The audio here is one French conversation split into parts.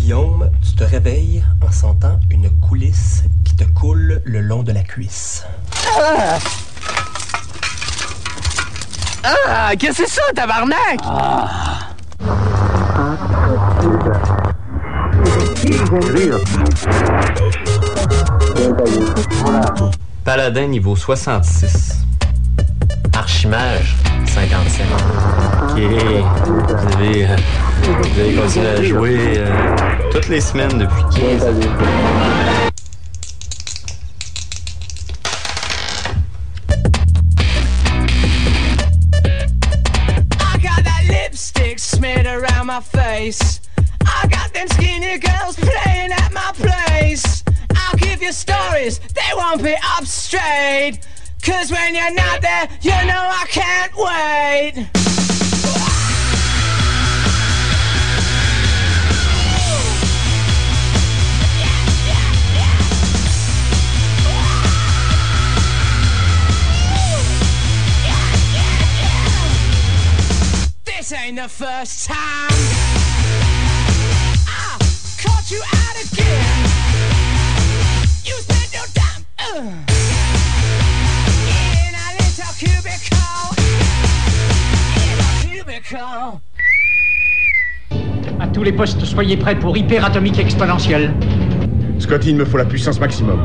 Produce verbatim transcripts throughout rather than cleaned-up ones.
Guillaume, tu te réveilles en sentant une coulisse qui te coule le long de la cuisse. Ah! Ah! Qu'est-ce que c'est ça, tabarnak? Ah! Paladin niveau soixante-six. Archimage, cinquante-cinq. Ok. Vous avez, euh, vous avez continué à jouer euh, toutes les semaines depuis quinze ans. I got that lipstick smeared around my face. I got them skinny girls playing at my place. I'll give you stories, they won't be up straight. Cause when you're not there, you know I can't wait. This ain't the first time I caught you out again. You spent your time uh. in a little cubicle. In a cubicle. À tous les postes, soyez prêts pour hyperatomique exponentielle. Scotty, il me faut la puissance maximum.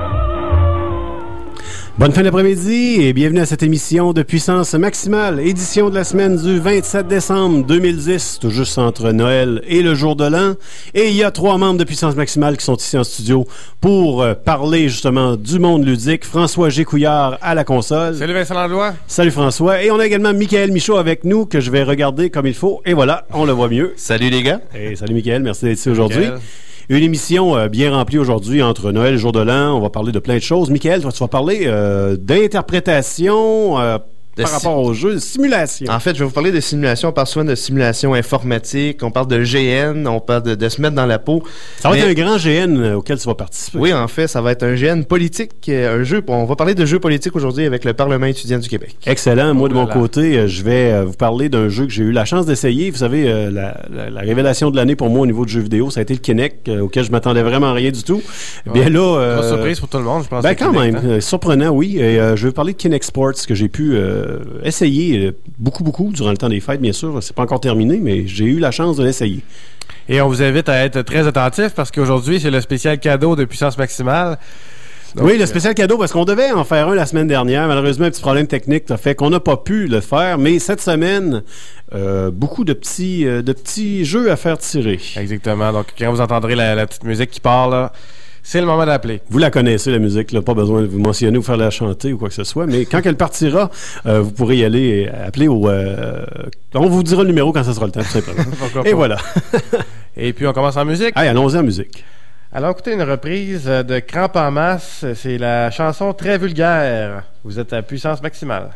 Bonne fin d'après-midi et bienvenue à cette émission de Puissance Maximale, édition de la semaine du vingt-sept décembre deux mille dix, tout juste entre Noël et le jour de l'an. Et il y a trois membres de Puissance Maximale qui sont ici en studio pour euh, parler justement du monde ludique. François Gécouillard à la console. Salut Vincent Langlois. Salut François. Et on a également Michael Michaud avec nous que je vais regarder comme il faut. Et voilà, on le voit mieux. Salut les gars. Et salut Michael, merci d'être ici aujourd'hui. Michael. Une émission euh, bien remplie aujourd'hui entre Noël et le jour de l'an. On va parler de plein de choses. Michael, toi, tu vas parler euh, d'interprétation euh, par si- rapport au jeu, de simulation. En fait, je vais vous parler de simulation. On parle souvent de simulation informatique, on parle de G N, on parle de, de se mettre dans la peau. Ça va Mais- être un grand G N euh, auquel tu vas participer. Oui, en fait, ça va être un G N politique, euh, un jeu. On va parler de jeux politiques aujourd'hui avec le Parlement étudiant du Québec. Excellent. Moi, de Oh là mon là. côté, euh, je vais euh, vous parler d'un jeu que j'ai eu la chance d'essayer. Vous savez, euh, la, la, la révélation de l'année pour moi au niveau de jeux vidéo, ça a été le Kinect, euh, auquel je m'attendais vraiment rien du tout. Bien Ouais. là... euh, Grosse surprise pour tout le monde, je pense. Ben le quand Kinect, même, hein. euh, surprenant, oui. Et, euh, je vais vous parler de Kinect Sports que j'ai pu euh, essayer euh, beaucoup, beaucoup durant le temps des fêtes, bien sûr. C'est pas encore terminé, mais j'ai eu la chance de l'essayer. Et on vous invite à être très attentifs parce qu'aujourd'hui, c'est le spécial cadeau de puissance maximale. Donc, oui, le spécial cadeau, parce qu'on devait en faire un la semaine dernière. Malheureusement, un petit problème technique a fait qu'on n'a pas pu le faire. Mais cette semaine, euh, beaucoup de petits, euh, de petits jeux à faire tirer. Exactement. Donc, quand vous entendrez la, la petite musique qui part, là, c'est le moment d'appeler. Vous la connaissez, la musique, là, pas besoin de vous mentionner ou faire la chanter ou quoi que ce soit. Mais quand elle partira, euh, vous pourrez y aller et appeler au... Euh, on vous dira le numéro quand ça sera le temps, tout simplement. Pourquoi Et pas. voilà. Et puis, on commence en musique. Allez, allons-y en musique. Alors, écoutez une reprise de Crampe en masse. C'est la chanson Très vulgaire. Vous êtes à puissance maximale.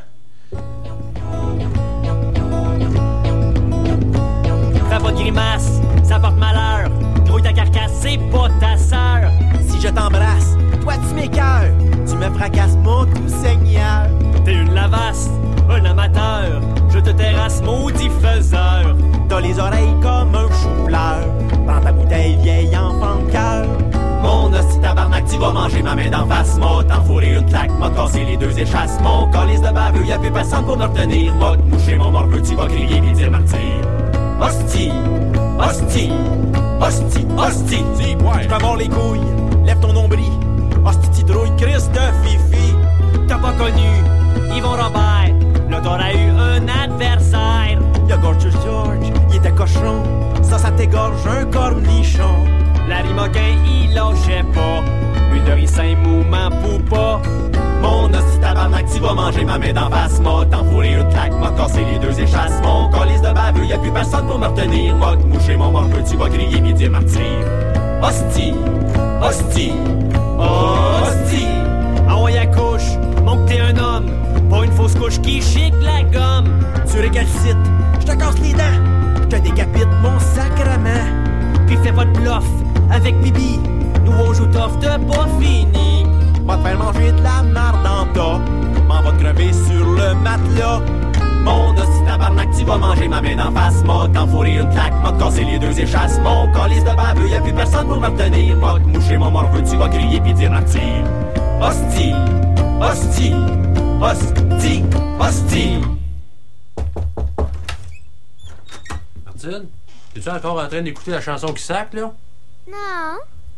Fais pas de grimace, ça porte malheur. Grouille ta carcasse, c'est pas ta sœur. Si je t'embrasse, toi tu m'écœures. Tu me fracasses mon tout seigneur. T'es une lavasse, un amateur. Je te terrasse, maudit faiseur. T'as les oreilles comme un chou-fleur. Prends ta bouteille, vieille enfant de cœur. Mon hostie tabarnak, tu vas manger ma main d'en face. M'a t'enfourré une claque, m'a cassé les deux échasses. Mon calice de baveux, y'a plus personne pour me retenir. M'a te mouché mon morveux, tu vas crier pis dire martyr. Hostie, hostie, hostie, hostie. Si, ouais. J'me mords les couilles, lève ton nombril. Hostie, titrouille, Christ de fifi. T'as pas connu Yvon Robert, là t'aurais eu un adversaire. Y'a Gorgeous George, il était cochon. Ça, ça t'égorge un cornichon. Larry Moquin, il lâchait pas. Une de ricin mou, ma poupa. Mon hostie tabarnak, tu vas manger ma main d'en face. M'a t'enfourré une claque, m'a cassé les deux échasses. Mon calice de baveux, y'a plus personne pour me retenir. M'a te mouché mon morveux, tu vas crier pis dire martyr. Hostie, hostie, hostie. Ah ouais, accouche, montre que t'es un homme. Pas une fausse couche qui chic la gomme. Tu récalcites, j'te casse les dents. J'te décapite mon sacrement. Pis fais pas de bluff avec Bibi. Nous on joue tough, t'as pas fini. Va te faire manger de la marde en tas. M'en va te crever sur le matelas. Mon hostie tabarnak, tu vas manger ma main d'en face. M'a t'enfourré une claque, m'a cassé les deux échasses. Mon calice de baveux, y'a plus personne pour me retenir. Va te moucher mon morveux, tu vas crier pis dire attire. Hostie, hostie, hostie, hostie. Martine, es-tu encore en train d'écouter la chanson qui sac, là? Non.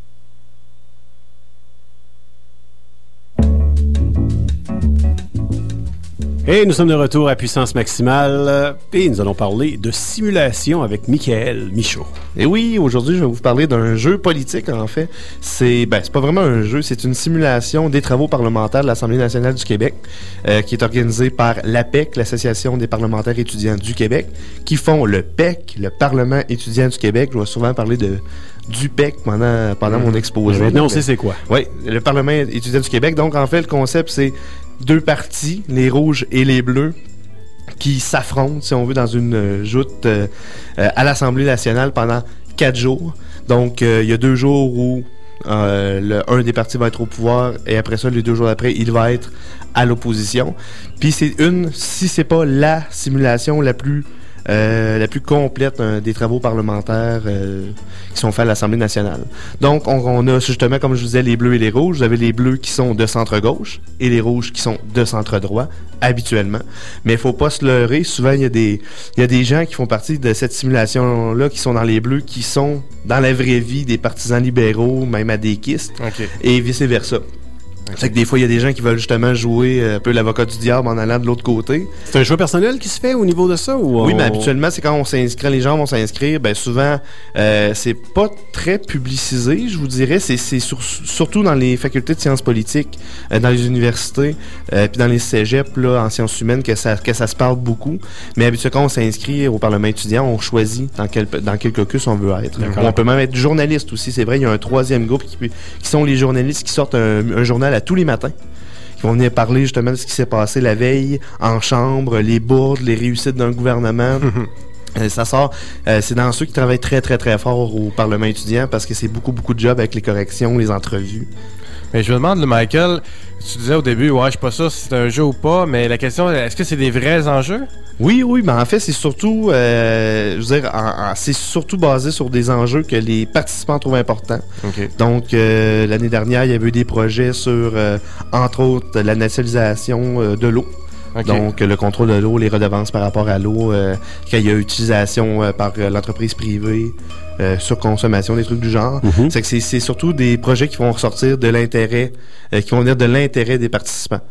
Et nous sommes de retour à Puissance Maximale et nous allons parler de simulation avec Michael Michaud. Et oui, aujourd'hui, je vais vous parler d'un jeu politique, en fait. C'est ben, c'est pas vraiment un jeu, c'est une simulation des travaux parlementaires de l'Assemblée nationale du Québec, euh, qui est organisée par l'A P E C, l'Association des parlementaires étudiants du Québec, qui font le P E C, le Parlement étudiant du Québec. Je vais souvent parler de du P E C pendant, pendant mmh. mon exposé. Maintenant, on sait c'est quoi. Oui, le Parlement étudiant du Québec. Donc, en fait, le concept, c'est deux partis, les rouges et les bleus, qui s'affrontent, si on veut, dans une euh, joute euh, euh, à l'Assemblée nationale pendant quatre jours. Donc, euh, il y a deux jours où euh, le, un des partis va être au pouvoir et après ça, les deux jours après, il va être à l'opposition. Puis c'est une, si c'est pas la simulation la plus Euh, la plus complète euh, des travaux parlementaires euh, qui sont faits à l'Assemblée nationale. Donc, on, on a justement, comme je vous disais, les bleus et les rouges. Vous avez les bleus qui sont de centre-gauche et les rouges qui sont de centre-droit, habituellement. Mais il faut pas se leurrer. Souvent, il y a des il y a des gens qui font partie de cette simulation-là, qui sont dans les bleus, qui sont, dans la vraie vie, des partisans libéraux, même adéquistes, okay. Et vice-versa. Okay. Fait que des fois, il y a des gens qui veulent justement jouer un peu l'avocat du diable en allant de l'autre côté. C'est un choix personnel qui se fait au niveau de ça? Ou on... Oui, mais habituellement, c'est quand on s'inscrit, les gens vont s'inscrire, ben souvent, euh, c'est pas très publicisé, je vous dirais. C'est, c'est sur, surtout dans les facultés de sciences politiques, euh, dans les universités, euh, puis dans les cégeps, là, en sciences humaines, que ça, que ça se parle beaucoup. Mais habituellement, quand on s'inscrit au Parlement étudiant, on choisit dans quel, dans quel caucus on veut être. On peut même être journaliste aussi, c'est vrai. Il y a un troisième groupe qui, qui sont les journalistes qui sortent un, un journal à tous les matins, qui vont venir parler justement de ce qui s'est passé la veille en chambre, les bourdes, les réussites d'un gouvernement. euh, ça sort, euh, c'est dans ceux qui travaillent très très très fort au Parlement étudiant parce que c'est beaucoup beaucoup de jobs avec les corrections, les entrevues. Mais je me demande, Michael, tu disais au début, ouais, je suis pas sûr si c'est un jeu ou pas, mais la question, est-ce que c'est des vrais enjeux? Oui, oui, mais en fait, c'est surtout, euh, je veux dire, en, en, c'est surtout basé sur des enjeux que les participants trouvent importants. Okay. Donc, euh, l'année dernière, il y avait eu des projets sur, euh, entre autres, la nationalisation euh, de l'eau. Okay. Donc, le contrôle de l'eau, les redevances par rapport à l'eau, euh, quand il y a utilisation euh, par euh, l'entreprise privée, euh, surconsommation, des trucs du genre. Mm-hmm. C'est que c'est, c'est surtout des projets qui vont ressortir de l'intérêt, euh, qui vont venir de l'intérêt des participants.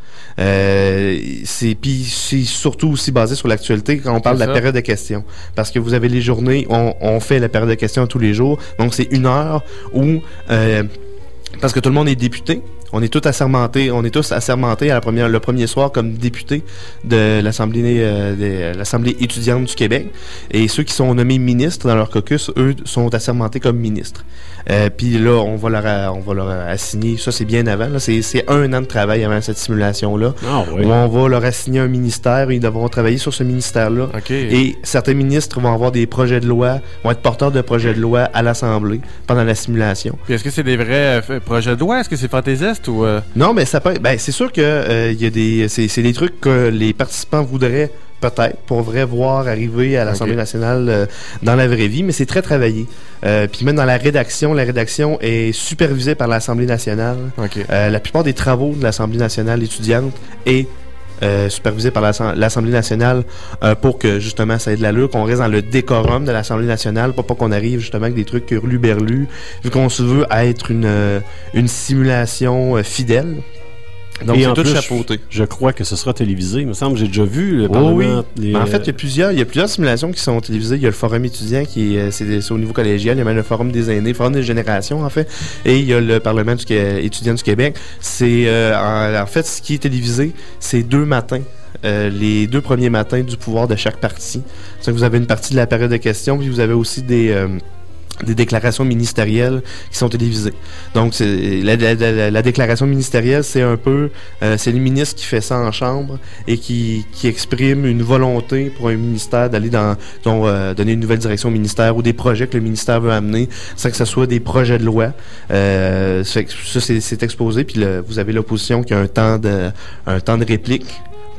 Euh, c'est, puis c'est surtout aussi basé sur l'actualité quand on parle c'est de la ça. période de questions. Parce que vous avez les journées, on, on fait la période de questions tous les jours. Donc, c'est une heure où... Euh, parce que tout le monde est député. On est tous assermentés, on est tous assermentés à la première, le premier soir comme députés de l'Assemblée, euh, de l'Assemblée étudiante du Québec. Et ceux qui sont nommés ministres dans leur caucus, eux, sont assermentés comme ministres. Euh, Puis là, on va leur, on va leur assigner, ça c'est bien avant, là, c'est, c'est un an de travail avant cette simulation-là. Ah, oui. Où on va leur assigner un ministère, ils devront travailler sur ce ministère-là. Okay. Et certains ministres vont avoir des projets de loi, vont être porteurs de projets de loi à l'Assemblée pendant la simulation. Puis est-ce que c'est des vrais euh, projets de loi? Est-ce que c'est fantaisiste ou... Euh... Non, mais ça peut ben c'est sûr que euh, y a des c'est, c'est des trucs que les participants voudraient peut-être pour vrai voir arriver à l'Assemblée okay. nationale euh, dans la vraie vie, mais c'est très travaillé. Euh, puis même dans la rédaction, la rédaction est supervisée par l'Assemblée nationale. Okay. Euh, la plupart des travaux de l'Assemblée nationale étudiante est Euh, supervisé par l'Assemblée nationale euh, pour que justement ça ait de l'allure, qu'on reste dans le décorum de l'Assemblée nationale, pas, pas qu'on arrive justement avec des trucs hurluberlus, vu qu'on se veut être une, euh, une simulation euh, fidèle. Donc, et c'est en tout plus, chapeauté. Je, je crois que ce sera télévisé. Il me semble, j'ai déjà vu le oh, Parlement. Oui. Les, en fait, il y a plusieurs, il y a plusieurs simulations qui sont télévisées. Il y a le forum étudiant qui est, c'est, c'est au niveau collégial. Il y a même le forum des aînés, le forum des générations, en fait. Et il y a le Parlement du, étudiant du Québec. C'est, euh, en, en fait, ce qui est télévisé, c'est deux matins. Euh, les deux premiers matins du pouvoir de chaque parti. C'est que vous avez une partie de la période de questions, puis vous avez aussi des... Euh, des déclarations ministérielles qui sont télévisées. Donc, c'est, la, la, la, la déclaration ministérielle, c'est un peu... Euh, c'est le ministre qui fait ça en chambre et qui, qui exprime une volonté pour un ministère d'aller dans... dans euh, donner une nouvelle direction au ministère ou des projets que le ministère veut amener, sans que ce soit des projets de loi. Euh, ça, ça c'est, c'est exposé, puis le, vous avez l'opposition qui a un temps de, un temps de réplique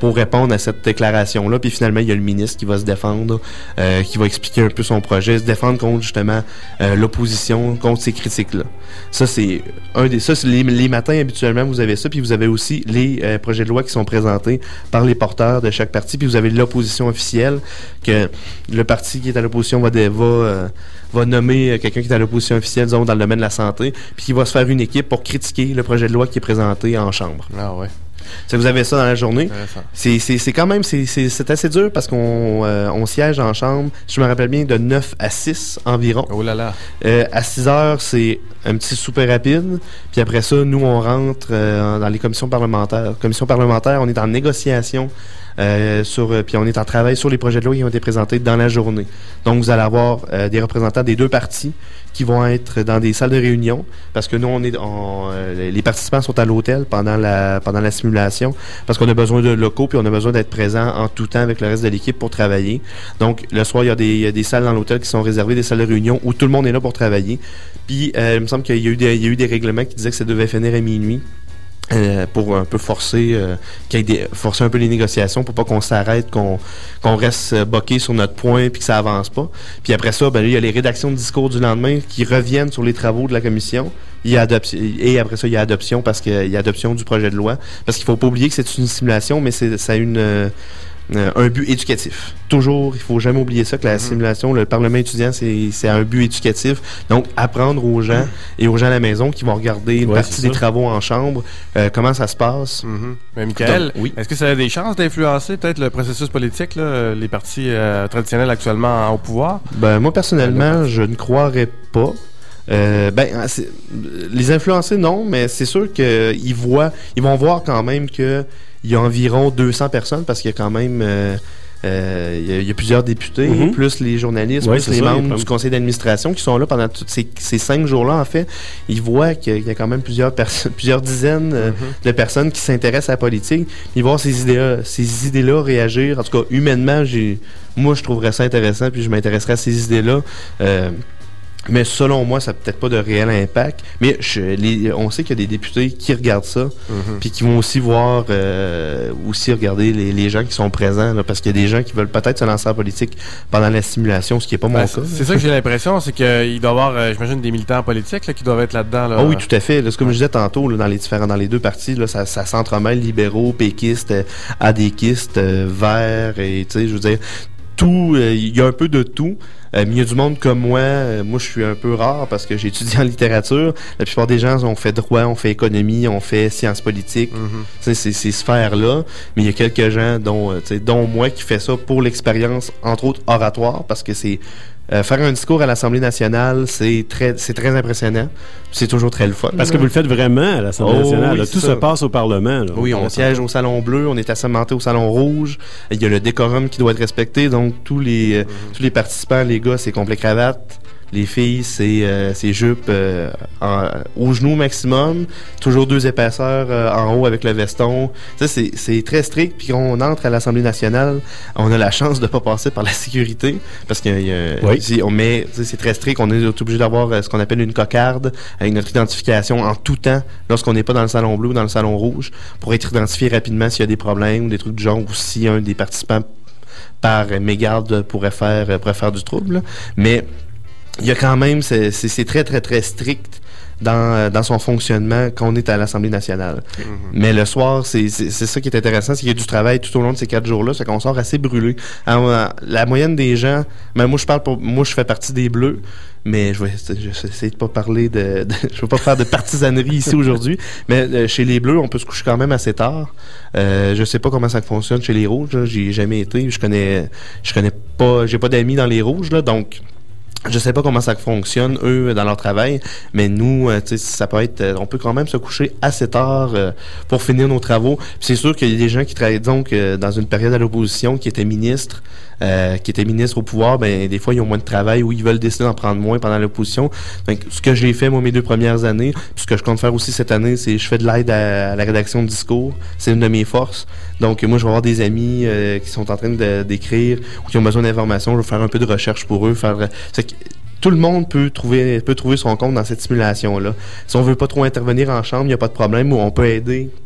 pour répondre à cette déclaration-là. Puis finalement, il y a le ministre qui va se défendre, euh, qui va expliquer un peu son projet, se défendre contre justement euh, l'opposition, contre ces critiques-là. Ça, c'est un des... Ça, c'est les, les matins, habituellement, vous avez ça, puis vous avez aussi les euh, projets de loi qui sont présentés par les porteurs de chaque parti, puis vous avez l'opposition officielle, que le parti qui est à l'opposition va, de, va, euh, va nommer quelqu'un qui est à l'opposition officielle, disons, dans le domaine de la santé, puis qui va se faire une équipe pour critiquer le projet de loi qui est présenté en chambre. Ah ouais. Ça, vous avez ça dans la journée. C'est, c'est, c'est quand même, c'est, c'est, c'est assez dur parce qu'on euh, on siège en chambre, si je me rappelle bien, de neuf à six environ. Oh là là. Euh, à six heures, c'est un petit souper rapide. Puis après ça, nous, on rentre euh, dans les commissions parlementaires. Commission parlementaire, on est en négociation. Euh, sur, euh, puis on est en travail sur les projets de loi qui ont été présentés dans la journée. Donc, vous allez avoir euh, des représentants des deux partis qui vont être dans des salles de réunion, parce que nous, on est, on, euh, les participants sont à l'hôtel pendant la pendant la simulation, parce qu'on a besoin de locaux, puis on a besoin d'être présent en tout temps avec le reste de l'équipe pour travailler. Donc, le soir, il y a des, il y a des salles dans l'hôtel qui sont réservées, des salles de réunion où tout le monde est là pour travailler. Puis, euh, il me semble qu'il y a eu des, il y a eu des règlements qui disaient que ça devait finir à minuit. Euh, pour un peu forcer euh, qu'il y ait des, forcer un peu les négociations pour pas qu'on s'arrête, qu'on qu'on reste euh, bloqué sur notre point puis que ça avance pas. Puis après ça, ben là, il y a les rédactions de discours du lendemain qui reviennent sur les travaux de la commission. Il y a adoption, et après ça, il y a adoption parce qu'il y a adoption du projet de loi. Parce qu'il faut pas oublier que c'est une simulation, mais c'est, ça a une... Euh, Euh, un but éducatif. Toujours, il faut jamais oublier ça, que la mmh. simulation, le Parlement étudiant, c'est, c'est un but éducatif. Donc, apprendre aux gens et aux gens à la maison qui vont regarder une ouais, partie des travaux en chambre, euh, comment ça se passe. Mmh. Mais Michael, Donc, oui. est-ce que ça a des chances d'influencer peut-être le processus politique, là, les partis euh, traditionnels actuellement au pouvoir? Ben, moi, personnellement, je ne croirais pas. Euh, ben, c'est, les influencer, non, mais c'est sûr qu'ils voient, ils vont voir quand même que il y a environ deux cents personnes, parce qu'il y a quand même euh, euh, il, y a, il y a plusieurs députés, mm-hmm. plus les journalistes, ouais, plus les ça, membres du conseil d'administration qui sont là pendant tous ces, ces cinq jours-là, en fait. Ils voient qu'il y a quand même plusieurs personnes, plusieurs dizaines euh, mm-hmm. de personnes qui s'intéressent à la politique. Ils voient ces idées-là, ces idées-là réagir. En tout cas, humainement, j'ai, moi, je trouverais ça intéressant, puis je m'intéresserais à ces idées-là. Euh, Mais selon moi, ça n'a peut-être pas de réel impact. Mais je, les, on sait qu'il y a des députés qui regardent ça, mm-hmm. puis qui vont aussi voir, euh, aussi regarder les, les gens qui sont présents, là, parce qu'il y a des gens qui veulent peut-être se lancer en politique pendant la simulation, ce qui n'est pas mon ben, cas. C'est, c'est ça que j'ai l'impression, c'est qu'il doit y avoir, euh, j'imagine, des militants politiques là, qui doivent être là-dedans. Là. Oh oui, tout à fait. Là, c'est comme ouais. je disais tantôt, là, dans les différents, dans les deux partis, là, ça, ça s'entremêle, libéraux, péquistes, euh, adéquistes, euh, verts, et tu sais, je veux dire, tout, il euh, y a un peu de tout. Euh, mais il y a du monde comme moi. Euh, moi, je suis un peu rare parce que j'ai étudié en littérature. La plupart des gens ont fait droit, ont fait économie, ont fait sciences politiques. Mm-hmm. C'est ces sphères-là. Mais il y a quelques gens, dont, dont moi, qui fait ça pour l'expérience, entre autres oratoire, parce que c'est Euh, faire un discours à l'Assemblée nationale, c'est très, c'est très impressionnant. C'est toujours très le fun. Parce là. que vous le faites vraiment à l'Assemblée oh, nationale. Oui, là, tout ça. se passe au Parlement. Là, oui, on siège au Salon Bleu, on est assermenté au Salon Rouge. Il y a le décorum qui doit être respecté. Donc, tous les, mm-hmm. tous les participants, les gars, c'est complet cravate. Les filles, c'est, euh, c'est jupe euh, en, au genou maximum. Toujours deux épaisseurs euh, en haut avec le veston. Ça, c'est, c'est très strict. Puis on entre à l'Assemblée nationale, on a la chance de pas passer par la sécurité. Parce que euh, oui. si on met, c'est très strict. On est obligé d'avoir euh, ce qu'on appelle une cocarde avec notre identification en tout temps lorsqu'on n'est pas dans le salon bleu ou dans le salon rouge pour être identifié rapidement s'il y a des problèmes ou des trucs du genre, ou si un des participants par mégarde pourrait faire, pourrait faire du trouble. Là. Mais il y a quand même, c'est, c'est, c'est très, très, très strict dans, dans son fonctionnement quand on est à l'Assemblée nationale. Mm-hmm. Mais le soir, c'est, c'est, c'est ça qui est intéressant, c'est qu'il y a du travail tout au long de ces quatre jours-là, c'est qu'on sort assez brûlé. Alors, la moyenne des gens, ben moi je parle pour, moi je fais partie des Bleus, mais je vais, je vais essayer de pas parler de, de je vais pas faire de partisanerie ici aujourd'hui, mais euh, chez les Bleus, on peut se coucher quand même assez tard. Euh, je sais pas comment ça fonctionne chez les Rouges, là, j'y ai jamais été, je connais, je connais pas, j'ai pas d'amis dans les Rouges, là, donc je sais pas comment ça fonctionne, eux, dans leur travail, mais nous, euh, tu sais, ça peut être... Euh, on peut quand même se coucher assez tard euh, pour finir nos travaux. Puis c'est sûr qu'il y a des gens qui travaillent, donc, euh, dans une période à l'opposition, qui étaient ministres, euh, qui étaient ministres au pouvoir, ben des fois, ils ont moins de travail ou ils veulent décider d'en prendre moins pendant l'opposition. Donc, ce que j'ai fait, moi, mes deux premières années, puis ce que je compte faire aussi cette année, c'est je fais de l'aide à, à la rédaction de discours. C'est une de mes forces. Donc, moi, je vais avoir des amis euh, qui sont en train de, d'écrire ou qui ont besoin d'informations. Je vais faire un peu de recherche pour eux, faire... C'est que, tout le monde peut trouver peut trouver son compte dans cette simulation-là. Si on veut pas trop intervenir en chambre, il n'y a pas de problème, ou on peut aider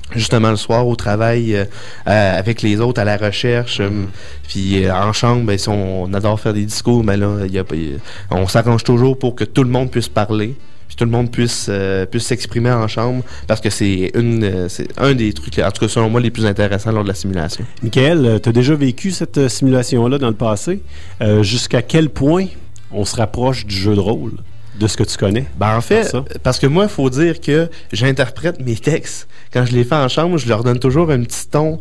justement le soir au travail euh, euh, avec les autres à la recherche. Euh, puis euh, en chambre, ben, si on, on adore faire des discours, mais là, y a, y a, on s'arrange toujours pour que tout le monde puisse parler. Puis tout le monde puisse euh, puisse s'exprimer en chambre parce que c'est une euh, c'est un des trucs, en tout cas selon moi, les plus intéressants lors de la simulation. Michael, tu as déjà vécu cette simulation-là dans le passé. Euh, jusqu'à quel point on se rapproche du jeu de rôle, de ce que tu connais? Ben en fait, parce que moi, il faut dire que j'interprète mes textes. Quand je les fais en chambre, je leur donne toujours un petit ton.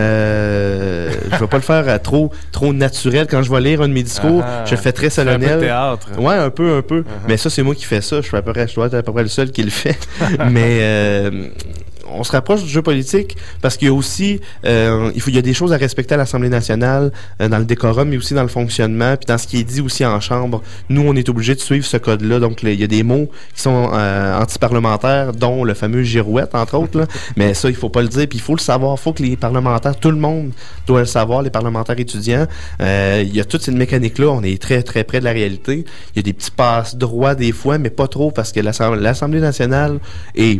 Euh, je vais pas le faire euh, trop trop naturel. Quand je vais lire un de mes discours, ah, je le fais très solennel. Un peu de théâtre. Ouais, un peu, un peu. Uh-huh. Mais ça, c'est moi qui fais ça. Je suis à peu près, je dois être à peu près le seul qui le fait. Mais euh, on se rapproche du jeu politique parce qu'il y a aussi, euh, il faut, il y a des choses à respecter à l'Assemblée nationale, euh, dans le décorum, mais aussi dans le fonctionnement, puis dans ce qui est dit aussi en chambre. Nous, on est obligé de suivre ce code-là. Donc, les, il y a des mots qui sont euh, anti-parlementaires, dont le fameux girouette, entre autres. Là. Mais ça, il faut pas le dire, puis il faut le savoir. Il faut que les parlementaires, tout le monde doit le savoir, les parlementaires étudiants. Euh, il y a toute cette mécanique-là. On est très, très près de la réalité. Il y a des petits passe-droits des fois, mais pas trop, parce que l'Assemblée, l'Assemblée nationale est...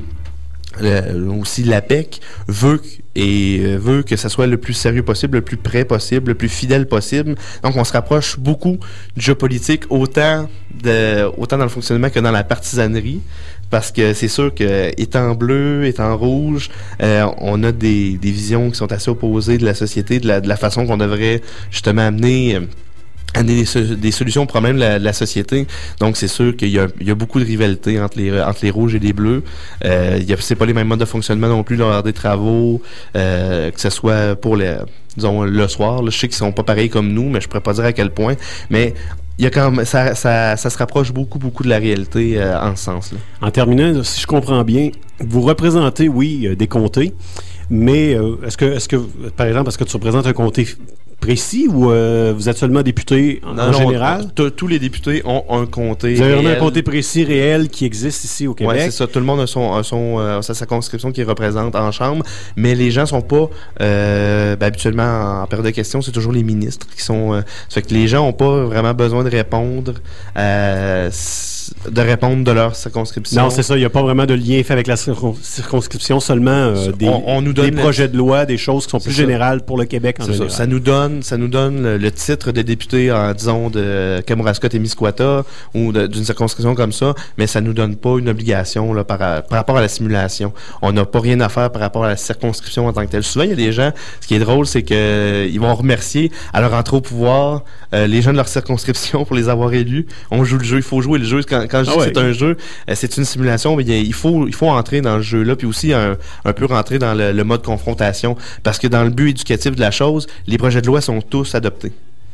Euh, aussi l'A P E C veut et euh, veut que ça soit le plus sérieux possible, le plus près possible, le plus fidèle possible. Donc on se rapproche beaucoup du jeu politique, autant de autant dans le fonctionnement que dans la partisanerie, parce que c'est sûr que étant bleu, étant rouge, euh, on a des, des visions qui sont assez opposées de la société, de la, de la façon qu'on devrait justement amener euh, Des, des solutions aux problèmes de la, de la société. Donc, c'est sûr qu'il y a, il y a beaucoup de rivalité entre les, entre les rouges et les bleus. Euh, il y a, c'est pas les mêmes modes de fonctionnement non plus lors des travaux, euh, que ce soit pour les, disons, le soir. Là, je sais qu'ils sont pas pareils comme nous, mais je pourrais pas dire à quel point. Mais il y a quand même, ça, ça, ça se rapproche beaucoup, beaucoup de la réalité euh, en ce sens-là. En terminant, si je comprends bien, vous représentez, oui, euh, des comtés, mais euh, est-ce que, est-ce que, par exemple, est-ce que tu représentes un comté précis ou euh, vous êtes seulement député en, non, en non, général? T- tous les députés ont un comté Vous avez réel. vraiment un comté précis, réel, qui existe ici au Québec? Oui, c'est ça. Tout le monde a, son, a, son, euh, sa circonscription qu'il représente en chambre, mais les gens sont pas... Euh, ben, habituellement, en période de questions, c'est toujours les ministres qui sont... Euh, ça fait que les gens ont pas vraiment besoin de répondre euh, de répondre de leur circonscription. Non, c'est ça. Il n'y a pas vraiment de lien fait avec la circon- circonscription, seulement euh, des, on, on nous donne des projets de loi, des choses qui sont plus ça. générales pour le Québec en c'est général. Ça. Ça nous donne, ça nous donne le, le titre de député, en, disons, de Kamouraska-Témiscouata ou de, d'une circonscription comme ça, mais ça nous donne pas une obligation là, par, par rapport à la simulation. On n'a pas rien à faire par rapport à la circonscription en tant que telle. Souvent, il y a des gens, ce qui est drôle, c'est que euh, ils vont remercier à leur entrée au pouvoir euh, les gens de leur circonscription pour les avoir élus. On joue le jeu, il faut jouer le jeu. Quand, quand je dis ah ouais. que c'est un jeu, euh, c'est une simulation, mais il faut, il faut entrer dans le jeu-là, puis aussi un, un peu rentrer dans le, le mode confrontation, parce que dans le but éducatif de la chose, les projets de loi sont tous adoptés.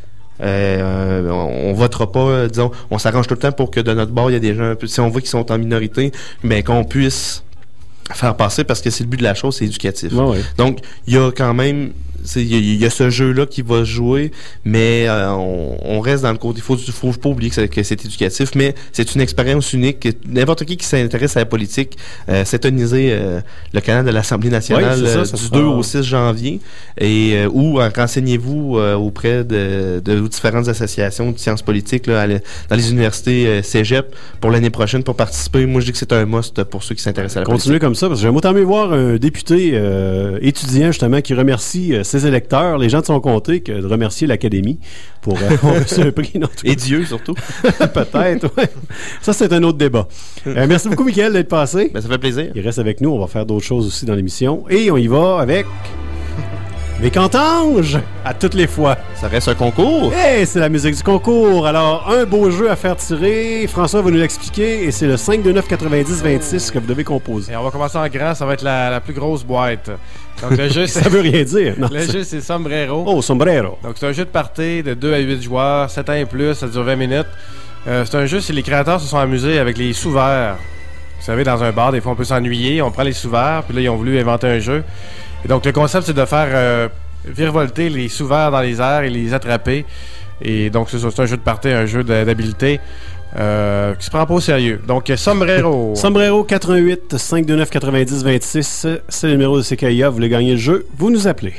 Euh, on, on votera pas, disons, on s'arrange tout le temps pour que de notre bord, il y a des gens, si on voit qu'ils sont en minorité, mais qu'on puisse faire passer, parce que c'est le but de la chose, c'est éducatif. Ouais, ouais. Donc, il y a quand même, il y, y a ce jeu-là qui va se jouer, mais euh, on, on reste dans le côté. Il faut, faut pas oublier que c'est, que c'est éducatif, mais c'est une expérience unique. N'importe qui qui s'intéresse à la politique, euh, s'intoniser euh, le canal de l'Assemblée nationale oui, ça, euh, ça du sera... deux au six janvier, et euh, ou euh, renseignez-vous euh, auprès de, de différentes associations de sciences politiques là, à le, dans les universités euh, cégep pour l'année prochaine pour participer. Moi, je dis que c'est un must pour ceux qui s'intéressent à la Continuez politique. comme ça, parce que j'aime autant mieux voir un député euh, étudiant, justement, qui remercie euh, ses électeurs, les gens de son comté, que de remercier l'Académie pour euh, avoir reçu un prix. Et Dieu, surtout. Peut-être, oui. Ça, c'est un autre débat. Euh, merci beaucoup, Michael, d'être passé. Ben, ça fait plaisir. Il reste avec nous. On va faire d'autres choses aussi dans l'émission. Et on y va avec... Les Cantanges, à toutes les fois. Ça reste un concours. Hey, c'est la musique du concours. Alors, un beau jeu à faire tirer. François va nous l'expliquer. Et c'est le cinq deux neuf quatre-vingt-dix vingt-six que vous devez composer. Et on va commencer en grand. Ça va être la, la plus grosse boîte. Donc, le jeu, c'est... Ça veut rien dire. Non, le c'est... jeu, c'est Sombrero. Oh, Sombrero. Donc, c'est un jeu de party de deux à huit joueurs, sept ans et plus. Ça dure vingt minutes. Euh, c'est un jeu, si les créateurs se sont amusés avec les sous-verts. Vous savez, dans un bar, des fois, on peut s'ennuyer. On prend les sous-verts. Puis là, ils ont voulu inventer un jeu. Et donc, le concept, c'est de faire euh, virevolter les sous-verts dans les airs et les attraper. Et donc, c'est ça, c'est un jeu de party, un jeu de, d'habileté euh, qui se prend pas au sérieux. Donc, Sombrero. Sombrero quatre un huit cinq deux neuf quatre-vingt-dix vingt-six. C'est le numéro de C K I A. Vous voulez gagner le jeu, vous nous appelez.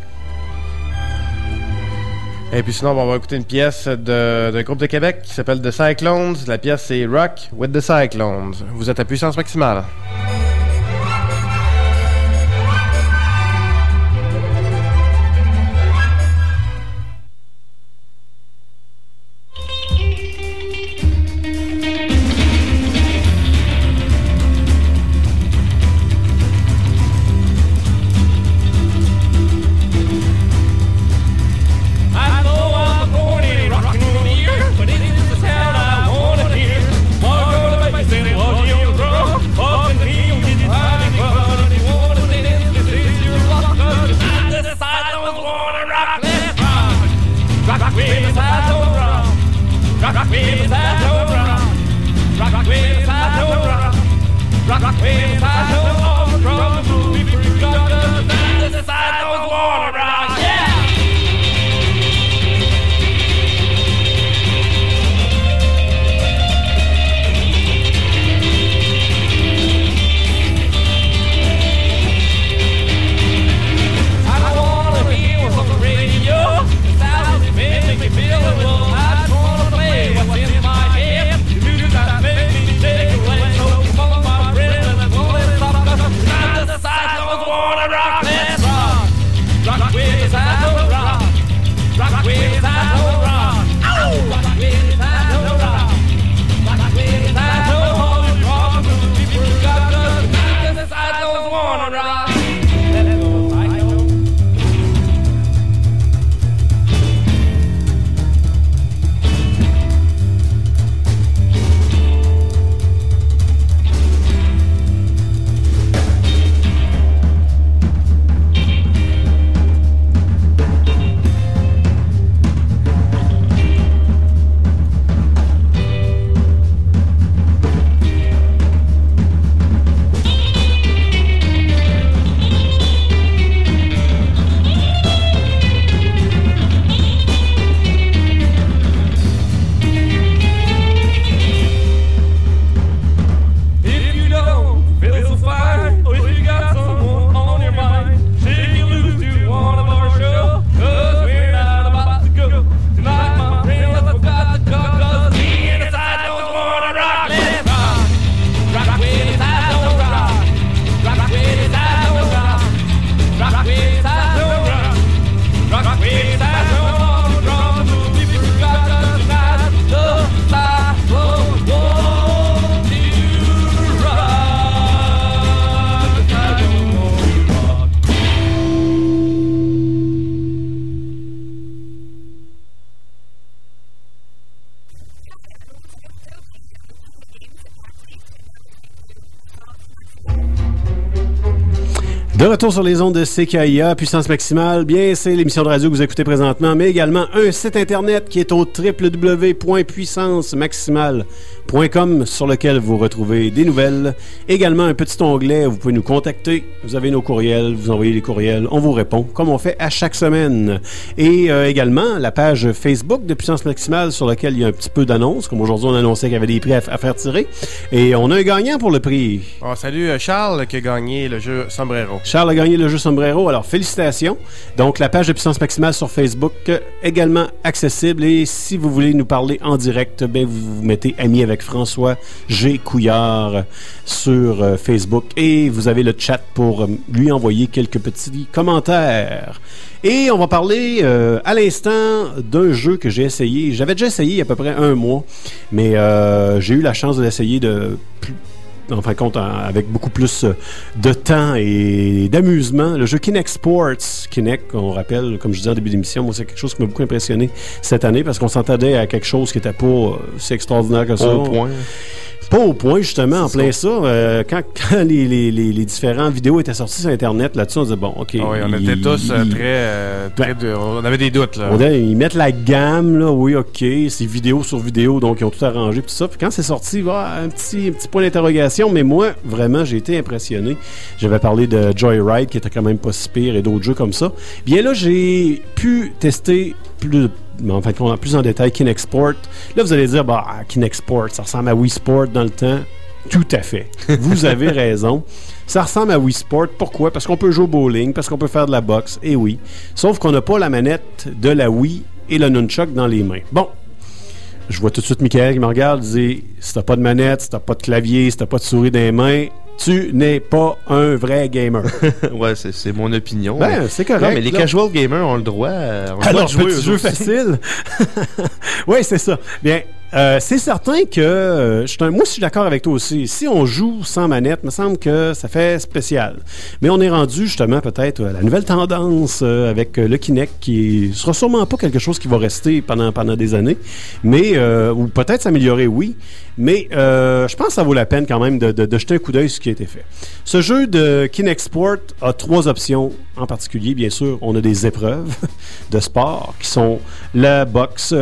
Et puis sinon, on va écouter une pièce de, d'un groupe de Québec qui s'appelle The Cyclones. La pièce, c'est Rock with the Cyclones. Vous êtes à puissance maximale. with I don't rock. Rock with I don't all the drums will be free. Got the dance as I don't wanna rock. Yeah. De retour sur les ondes de C K I A, Puissance Maximale, bien c'est l'émission de radio que vous écoutez présentement, mais également un site internet qui est au w w w point puissance maximale point com sur lequel vous retrouvez des nouvelles. Également un petit onglet où vous pouvez nous contacter, vous avez nos courriels, vous envoyez les courriels, on vous répond comme on fait à chaque semaine. Et euh, également la page Facebook de Puissance Maximale sur laquelle il y a un petit peu d'annonces, comme aujourd'hui on annonçait qu'il y avait des prix à, à faire tirer. Et on a un gagnant pour le prix. Oh, salut Charles qui a gagné le jeu Sombrero. Charles a gagné le jeu Sombrero, alors félicitations. Donc la page de Puissance Maximale sur Facebook, euh, également accessible. Et si vous voulez nous parler en direct, ben vous vous mettez ami avec François G. Couillard sur euh, Facebook et vous avez le chat pour euh, lui envoyer quelques petits commentaires. Et on va parler euh, à l'instant d'un jeu que j'ai essayé. J'avais déjà essayé il y a à peu près un mois, mais euh, j'ai eu la chance de l'essayer de plus en fin de compte, avec beaucoup plus de temps et d'amusement. Le jeu Kinect Sports, Kinect, on rappelle, comme je disais en début d'émission, moi c'est quelque chose qui m'a beaucoup impressionné cette année parce qu'on s'entendait à quelque chose qui n'était pas si extraordinaire que ça. Au point. Pas au point, justement, c'est en plein ça. ça. Euh, quand quand les, les, les, les différentes vidéos étaient sorties sur Internet, là-dessus, on disait, bon, OK. Oh oui, on ils, était tous euh, ils, très... Euh, très ben, de, on avait des doutes, là. On a, ils mettent la gamme, là, oui, OK, c'est vidéo sur vidéo, donc ils ont tout arrangé, tout ça. Puis quand c'est sorti, bah, un, petit, un petit point d'interrogation, mais moi, vraiment, j'ai été impressionné. J'avais parlé de Joyride, qui était quand même pas si pire, et d'autres jeux comme ça. Bien là, j'ai pu tester plus... Mais en fait, plus en détail, Kinect Sport. Là, vous allez dire, bah, Kinect Sport, ça ressemble à Wii Sport dans le temps. Tout à fait. Vous avez raison. Ça ressemble à Wii Sport. Pourquoi? Parce qu'on peut jouer au bowling, parce qu'on peut faire de la boxe. Et oui. Sauf qu'on n'a pas la manette de la Wii et le nunchuck dans les mains. Bon. Je vois tout de suite Michael qui me regarde et dit, si t'as pas de manette, si t'as pas de clavier, si t'as pas de souris dans les mains, tu n'es pas un vrai gamer. Ouais, c'est, c'est mon opinion. Ben, mais... c'est correct. Non, mais les là. Casual gamers ont le droit, euh, ont le Alors, droit de jouer petit jeu facile. Oui, c'est ça. Bien, euh, c'est certain que euh, je suis un, moi, je suis d'accord avec toi aussi. Si on joue sans manette, il me semble que ça fait spécial. Mais on est rendu justement peut-être à la nouvelle tendance euh, avec euh, le Kinect qui sera sûrement pas quelque chose qui va rester pendant, pendant des années, mais euh, ou peut-être s'améliorer, oui. Mais euh, je pense que ça vaut la peine quand même de, de, de jeter un coup d'œil sur ce qui a été fait. Ce jeu de Kinect Sport a trois options en particulier. Bien sûr, on a des épreuves de sport qui sont la boxe,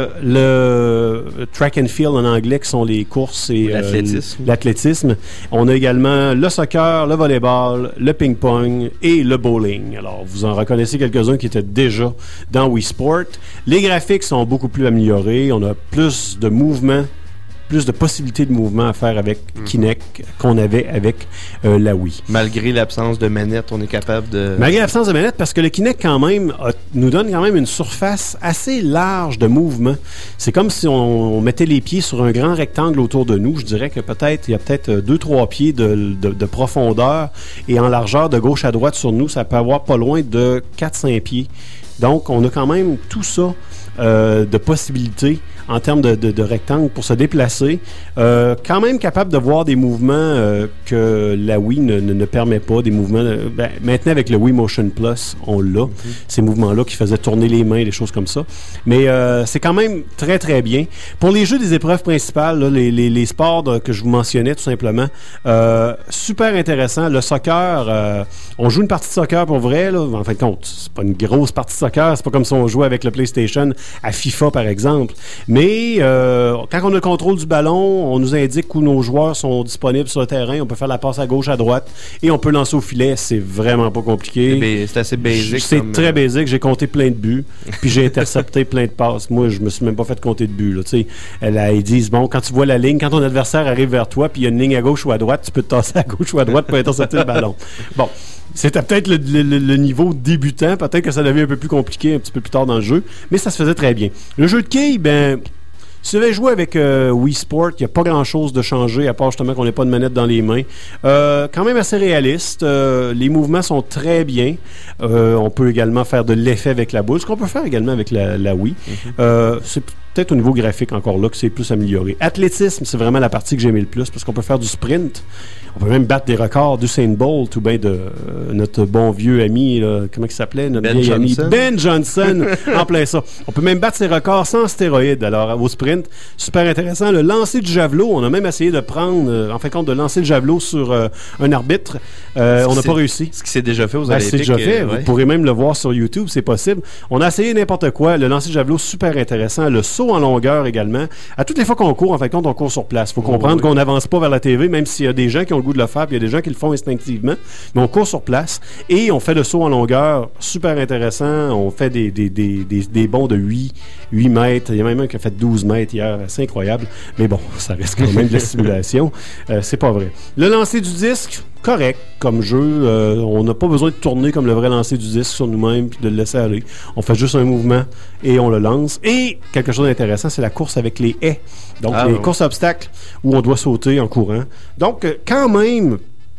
le track and field en anglais qui sont les courses et l'athlétisme. Euh, l'athlétisme. On a également le soccer, le volleyball, le ping-pong et le bowling. Alors, vous en reconnaissez quelques-uns qui étaient déjà dans Wii Sport. Les graphiques sont beaucoup plus améliorés. On a plus de mouvements, plus de possibilités de mouvement à faire avec mmh. Kinect qu'on avait avec euh, la Wii. Malgré l'absence de manette, on est capable de... Malgré l'absence de manette, parce que le Kinect, quand même, a, nous donne quand même une surface assez large de mouvement. C'est comme si on, on mettait les pieds sur un grand rectangle autour de nous. Je dirais que peut-être, il y a peut-être deux trois pieds de, de, de profondeur et en largeur de gauche à droite sur nous, ça peut avoir pas loin de quatre cinq pieds. Donc, on a quand même tout ça euh, de possibilités en termes de, de, de rectangle pour se déplacer. Euh, quand même capable de voir des mouvements euh, que la Wii ne, ne, ne permet pas. Des mouvements... De, ben, maintenant, avec le Wii Motion Plus, on l'a. Mm-hmm. Ces mouvements-là qui faisaient tourner les mains, des choses comme ça. Mais euh, c'est quand même très, très bien. Pour les jeux des épreuves principales, là, les, les, les sports de, que je vous mentionnais tout simplement, euh, super intéressant. Le soccer, euh, on joue une partie de soccer pour vrai. Là. En fin de compte, c'est pas une grosse partie de soccer. C'est pas comme si on jouait avec le PlayStation à FIFA, par exemple. Mais Mais euh, quand on a le contrôle du ballon, on nous indique où nos joueurs sont disponibles sur le terrain. On peut faire la passe à gauche, à droite et on peut lancer au filet. C'est vraiment pas compliqué. C'est, c'est assez basique. C'est comme... très basique. J'ai compté plein de buts. Puis j'ai intercepté plein de passes. Moi, je me suis même pas fait compter de buts. Là. Là, ils disent, bon, quand tu vois la ligne, quand ton adversaire arrive vers toi puis il y a une ligne à gauche ou à droite, tu peux te tasser à gauche ou à droite pour intercepter le ballon. Bon. C'était peut-être le, le, le niveau débutant. Peut-être que ça devient un peu plus compliqué un petit peu plus tard dans le jeu. Mais ça se faisait très bien. Le jeu de quilles, ben... Si vous avez joué avec euh, Wii Sport, il n'y a pas grand-chose de changé, à part justement qu'on n'ait pas de manette dans les mains. Euh, quand même assez réaliste. Euh, les mouvements sont très bien. Euh, on peut également faire de l'effet avec la boule, ce qu'on peut faire également avec la, la Wii. Mm-hmm. Euh, c'est peut-être au niveau graphique encore là que c'est plus amélioré. Athlétisme, c'est vraiment la partie que j'ai aimé le plus, parce qu'on peut faire du sprint. On peut même battre des records d'Usain Bolt ou bien de euh, notre bon vieux ami, là, comment il s'appelait? Notre Ben vieil Johnson. ami Ben Johnson, en plein ça. On peut même battre ses records sans stéroïdes. Alors, au sprint, super intéressant. Le lancer du javelot, on a même essayé de prendre, euh, en fin de compte, de lancer le javelot sur euh, un arbitre. Euh, on n'a pas réussi. Ce qui s'est déjà fait aux ben, Olympiques. C'est déjà fait. Euh, Vous ouais. pourrez même le voir sur YouTube, c'est possible. On a essayé n'importe quoi. Le lancer du javelot, super intéressant. Le saut en longueur également. À toutes les fois qu'on court, en fin de compte, on court sur place. Il faut comprendre oh, oui. qu'on n'avance pas vers la T V, même s'il y a des gens qui ont le goût de le faire, puis il y a des gens qui le font instinctivement, mais on court sur place et on fait le saut en longueur, super intéressant. On fait des, des, des, des, des bonds de huit mètres. Il y a même un qui a fait douze mètres hier, c'est incroyable. Mais bon, ça reste quand même de la simulation. Euh, c'est pas vrai. Le lancer du disque, correct comme jeu. Euh, on n'a pas besoin de tourner comme le vrai lancer du disque sur nous-mêmes puis de le laisser aller. On fait juste un mouvement et on le lance. Et quelque chose d'intéressant, c'est la course avec les haies. Donc, ah, les bon. courses obstacles où on doit sauter en courant. Donc, euh, quand même,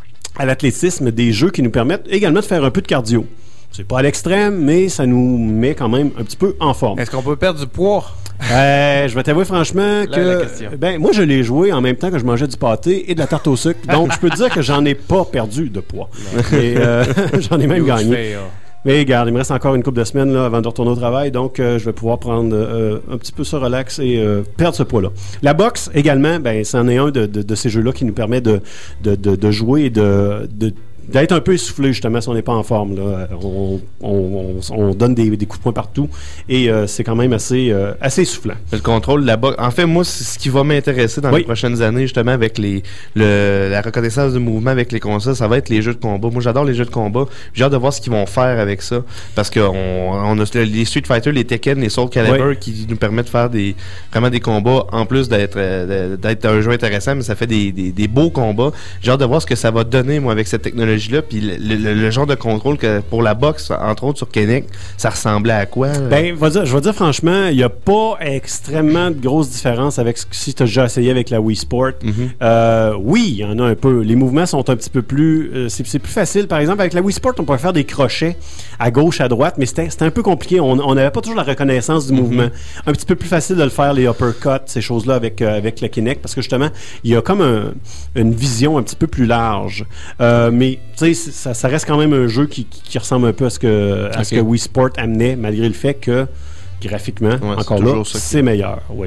à l'athlétisme, des jeux qui nous permettent également de faire un peu de cardio. C'est pas à l'extrême, mais ça nous met quand même un petit peu en forme. Est-ce qu'on peut perdre du poids? Euh, je vais t'avouer franchement que... Là, la question. Ben, moi, je l'ai joué en même temps que je mangeais du pâté et de la tarte au sucre. Donc, je peux te dire que j'en ai pas perdu de poids. Et, euh, j'en ai même gagné. Fais, oh. Mais regarde, il me reste encore une couple de semaines là, avant de retourner au travail, donc euh, je vais pouvoir prendre euh, un petit peu ça relax et euh, perdre ce poids-là. La boxe, également, ben, c'en est un de, de, de ces jeux-là qui nous permet de, de, de, de jouer et de... de d'être un peu essoufflé, justement, si on n'est pas en forme. Là. On, on, on, on donne des, des coups de poing partout et euh, c'est quand même assez, euh, assez essoufflant. Le contrôle de la boxe. En fait, moi, c'est ce qui va m'intéresser dans oui. les prochaines années, justement, avec les le, la reconnaissance de mouvement avec les consoles, ça va être les jeux de combat. Moi, j'adore les jeux de combat. J'ai hâte de voir ce qu'ils vont faire avec ça. Parce qu'on on a les Street Fighter, les Tekken, les Soul Calibur oui. qui nous permettent de faire des, vraiment des combats, en plus d'être, d'être un jeu intéressant, mais ça fait des, des, des beaux combats. J'ai hâte de voir ce que ça va donner, moi, avec cette technologie là, puis le, le, le genre de contrôle que pour la boxe, entre autres sur Kinect, ça ressemblait à quoi? Là? Ben, va dire, je vais dire franchement, il n'y a pas extrêmement de grosses différences avec ce que si tu as déjà essayé avec la Wii Sport. Mm-hmm. Euh, oui, il y en a un peu. Les mouvements sont un petit peu plus... Euh, c'est, c'est plus facile. Par exemple, avec la Wii Sport, on pouvait faire des crochets à gauche, à droite, mais c'était, c'était un peu compliqué. On n'avait pas toujours la reconnaissance du mm-hmm. mouvement. Un petit peu plus facile de le faire, les uppercuts, ces choses-là avec, euh, avec le Kinect, parce que justement, il y a comme un, une vision un petit peu plus large. Euh, mais, tu sais, Ça, ça reste quand même un jeu qui, qui, qui ressemble un peu à ce que, à okay. ce que Wii Sport amenait, malgré le fait que graphiquement, ouais, encore c'est là, ça c'est qui... meilleur, oui.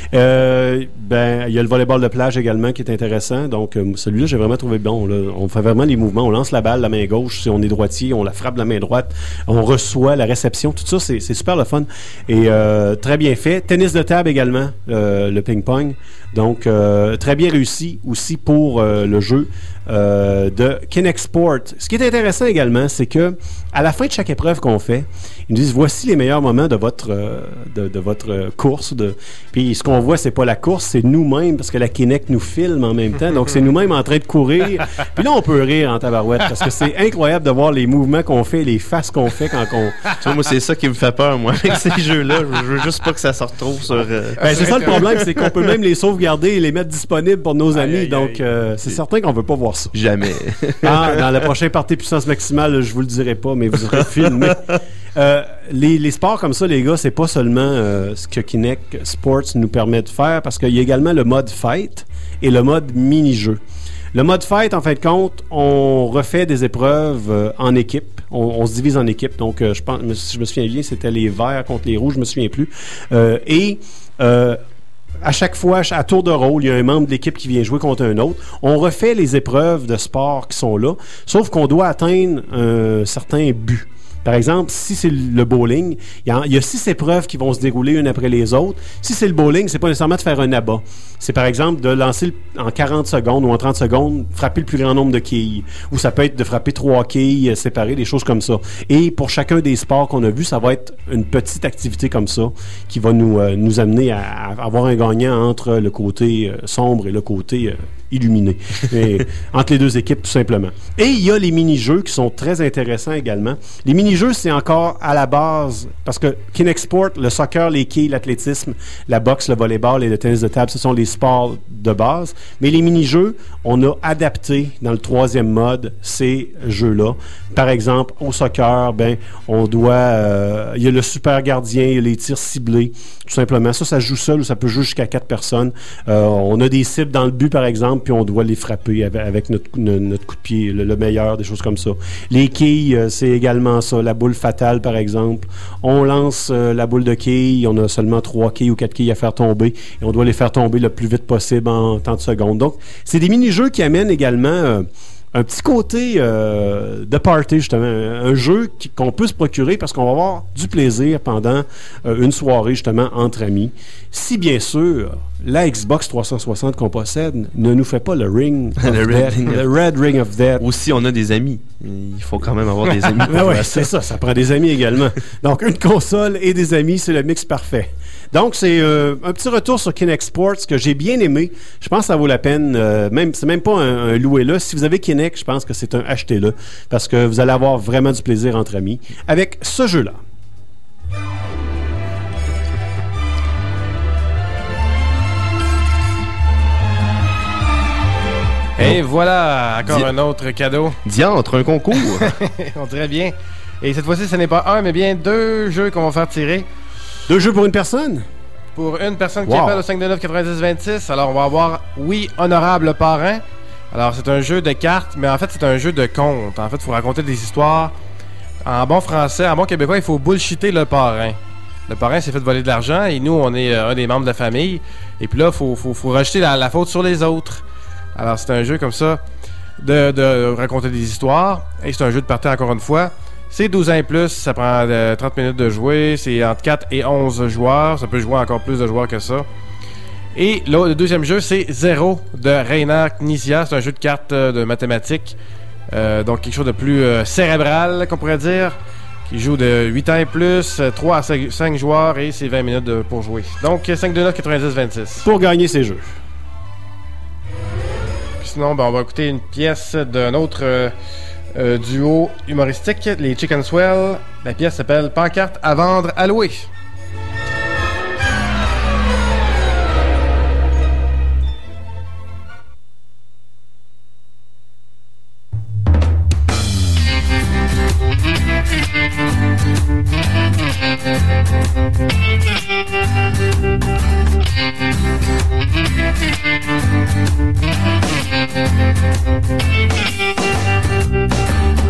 Euh, ben, il y a le volleyball de plage également qui est intéressant. Donc, euh, celui-là, j'ai vraiment trouvé bon. Là. On fait vraiment les mouvements. On lance la balle, la main gauche. Si on est droitier, on la frappe de la main droite. On reçoit la réception. Tout ça, c'est, c'est super le fun. Et euh, très bien fait. Tennis de table également, euh, le ping-pong. Donc, euh, très bien réussi aussi pour euh, le jeu euh, de Kinect Sport. Ce qui est intéressant également, c'est que à la fin de chaque épreuve qu'on fait, ils nous disent voici les meilleurs moments de votre euh, de, de votre course. De... Puis ce qu'on voit, c'est pas la course, c'est nous-mêmes parce que la Kinect nous filme en même temps. Donc c'est nous-mêmes en train de courir. Puis là, on peut rire en tabarouette parce que c'est incroyable de voir les mouvements qu'on fait, les faces qu'on fait quand on. Tu vois, moi, c'est ça qui me fait peur, moi, avec ces jeux-là. Je veux juste pas que ça se retrouve sur. Euh... Ben, c'est ça le problème, c'est qu'on peut même les sauvegarder et les mettre disponibles pour nos amis. Aïe, aïe, donc euh, c'est certain qu'on veut pas voir ça. Jamais. Ah, dans le prochain party puissance maximale, je vous le dirai pas, mais vous serez filmé. Euh, les, les sports comme ça, les gars, c'est pas seulement euh, ce que Kinect Sports nous permet de faire, parce qu'il y a également le mode fight et le mode mini-jeu. Le mode fight, en fin de compte, on refait des épreuves euh, en équipe. On, on se divise en équipe. Donc, euh, je pense, si je me souviens bien, c'était les verts contre les rouges, je me souviens plus. Euh, et euh, à chaque fois, à tour de rôle, il y a un membre de l'équipe qui vient jouer contre un autre. On refait les épreuves de sport qui sont là, sauf qu'on doit atteindre un certain but. Par exemple, si c'est le bowling, il y, a, il y a six épreuves qui vont se dérouler une après les autres. Si c'est le bowling, c'est pas nécessairement de faire un abat. C'est par exemple de lancer le, en quarante secondes ou en trente secondes, frapper le plus grand nombre de quilles. Ou ça peut être de frapper trois quilles euh, séparées, des choses comme ça. Et pour chacun des sports qu'on a vus, ça va être une petite activité comme ça qui va nous, euh, nous amener à, à avoir un gagnant entre le côté euh, sombre et le côté euh, illuminé. Et, entre les deux équipes, tout simplement. Et il y a les mini-jeux qui sont très intéressants également. Les mini-jeux, c'est encore à la base, parce que Kinect Sport, le soccer, les quilles, l'athlétisme, la boxe, le volleyball et le tennis de table, ce sont les sports de base. Mais les mini-jeux, on a adapté dans le troisième mode ces jeux-là. Par exemple, au soccer, ben, on doit... Euh, il y a le super gardien, il y a les tirs ciblés, tout simplement. Ça, ça joue seul ou ça peut jouer jusqu'à quatre personnes. Euh, on a des cibles dans le but, par exemple, puis on doit les frapper avec, avec notre, notre coup de pied, le, le meilleur, des choses comme ça. Les quilles, euh, c'est également ça. La boule fatale, par exemple. On lance euh, la boule de quilles, on a seulement trois quilles ou quatre quilles à faire tomber, et on doit les faire tomber le plus vite possible en tant de secondes. Donc, c'est des mini-jeux qui amènent également... Euh, un petit côté euh, de party, justement. Un, un jeu qui, qu'on peut se procurer parce qu'on va avoir du plaisir pendant euh, une soirée, justement, entre amis. Si, bien sûr, la Xbox trois cent soixante qu'on possède ne nous fait pas le Ring of le, Death, ring le Red Ring of Death. Aussi, on a des amis. Il faut quand même avoir des amis. Ah ouais, c'est ça. Ça prend des amis également. Donc, une console et des amis, c'est le mix parfait. Donc, c'est euh, un petit retour sur Kinect Sports que j'ai bien aimé. Je pense que ça vaut la peine. Euh, même, c'est même pas un, un louez-le. Si vous avez Kinect, je pense que c'est un achetez-le parce que vous allez avoir vraiment du plaisir entre amis avec ce jeu-là. Et voilà, encore Di- un autre cadeau. Diantre, un concours. On dirait bien. Et cette fois-ci, ce n'est pas un, mais bien deux jeux qu'on va faire tirer. Deux jeux pour une personne? Pour une personne qui wow. appelle au cinq deux neuf quatre-vingt-dix vingt-six. Alors, on va avoir Oui, honorable parrain. Alors, c'est un jeu de cartes, mais en fait, c'est un jeu de contes. En fait, il faut raconter des histoires. En bon français, en bon québécois, il faut bullshitter le parrain. Le parrain s'est fait voler de l'argent et nous, on est euh, un des membres de la famille. Et puis là, il faut, faut, faut rejeter la, la faute sur les autres. Alors, c'est un jeu comme ça de, de raconter des histoires. Et c'est un jeu de partie, encore une fois. C'est douze ans et plus, ça prend euh, trente minutes de jouer. C'est entre quatre et onze joueurs. Ça peut jouer encore plus de joueurs que ça. Et là, le deuxième jeu, c'est Zéro de Reiner Knizia. C'est un jeu de cartes euh, de mathématiques. Euh, donc, quelque chose de plus euh, cérébral, qu'on pourrait dire. Qui joue de huit ans et plus, trois à cinq joueurs et c'est vingt minutes de, pour jouer. Donc, cinq deux neuf quatre-vingt-dix vingt-six. Pour gagner ces jeux. Puis sinon, ben, on va écouter une pièce d'un autre euh, euh, duo humoristique, les Chicken Swell. La pièce s'appelle Pancarte à vendre à louer.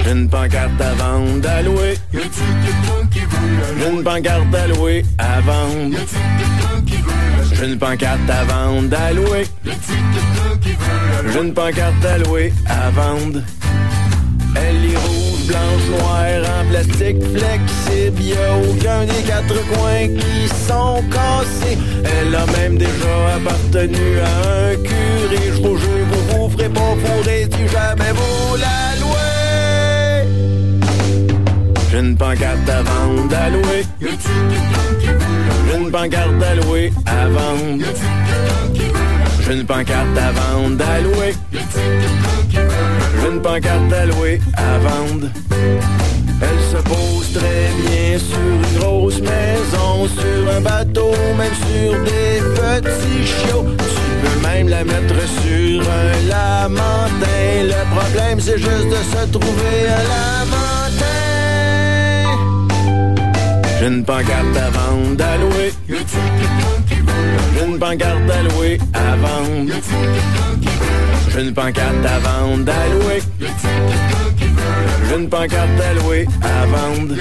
J'ai une pancarte à vendre, à louer. J'ai une pancarte à louer, à vendre. J'ai une pancarte à vendre, à louer. J'ai une pancarte à louer, à vendre. Elle est rouge, blanche, noire, en plastique flexible. Y'a aucun des quatre coins qui sont cassés. Elle a même déjà appartenu à un curé. Je vous jure, vous vous ferez pas fourrer si jamais vous la louez. J'ai une pancarte à vendre, à louer. J'ai une pancarte à louer, à vendre. J'ai une pancarte à vendre, à louer. J'ai une pancarte à louer, à vendre. Elle se pose très bien sur une grosse maison, sur un bateau, même sur des petits chiots. Tu peux même la mettre sur un lamentin. Le problème, c'est juste de se trouver un lamentin. J'ai une pancarte à vendre, à louer. J'ai une pancarte à louer, à vendre. J'ai une pancarte à vendre, à louer. J'ai une pancarte à louer, à vendre.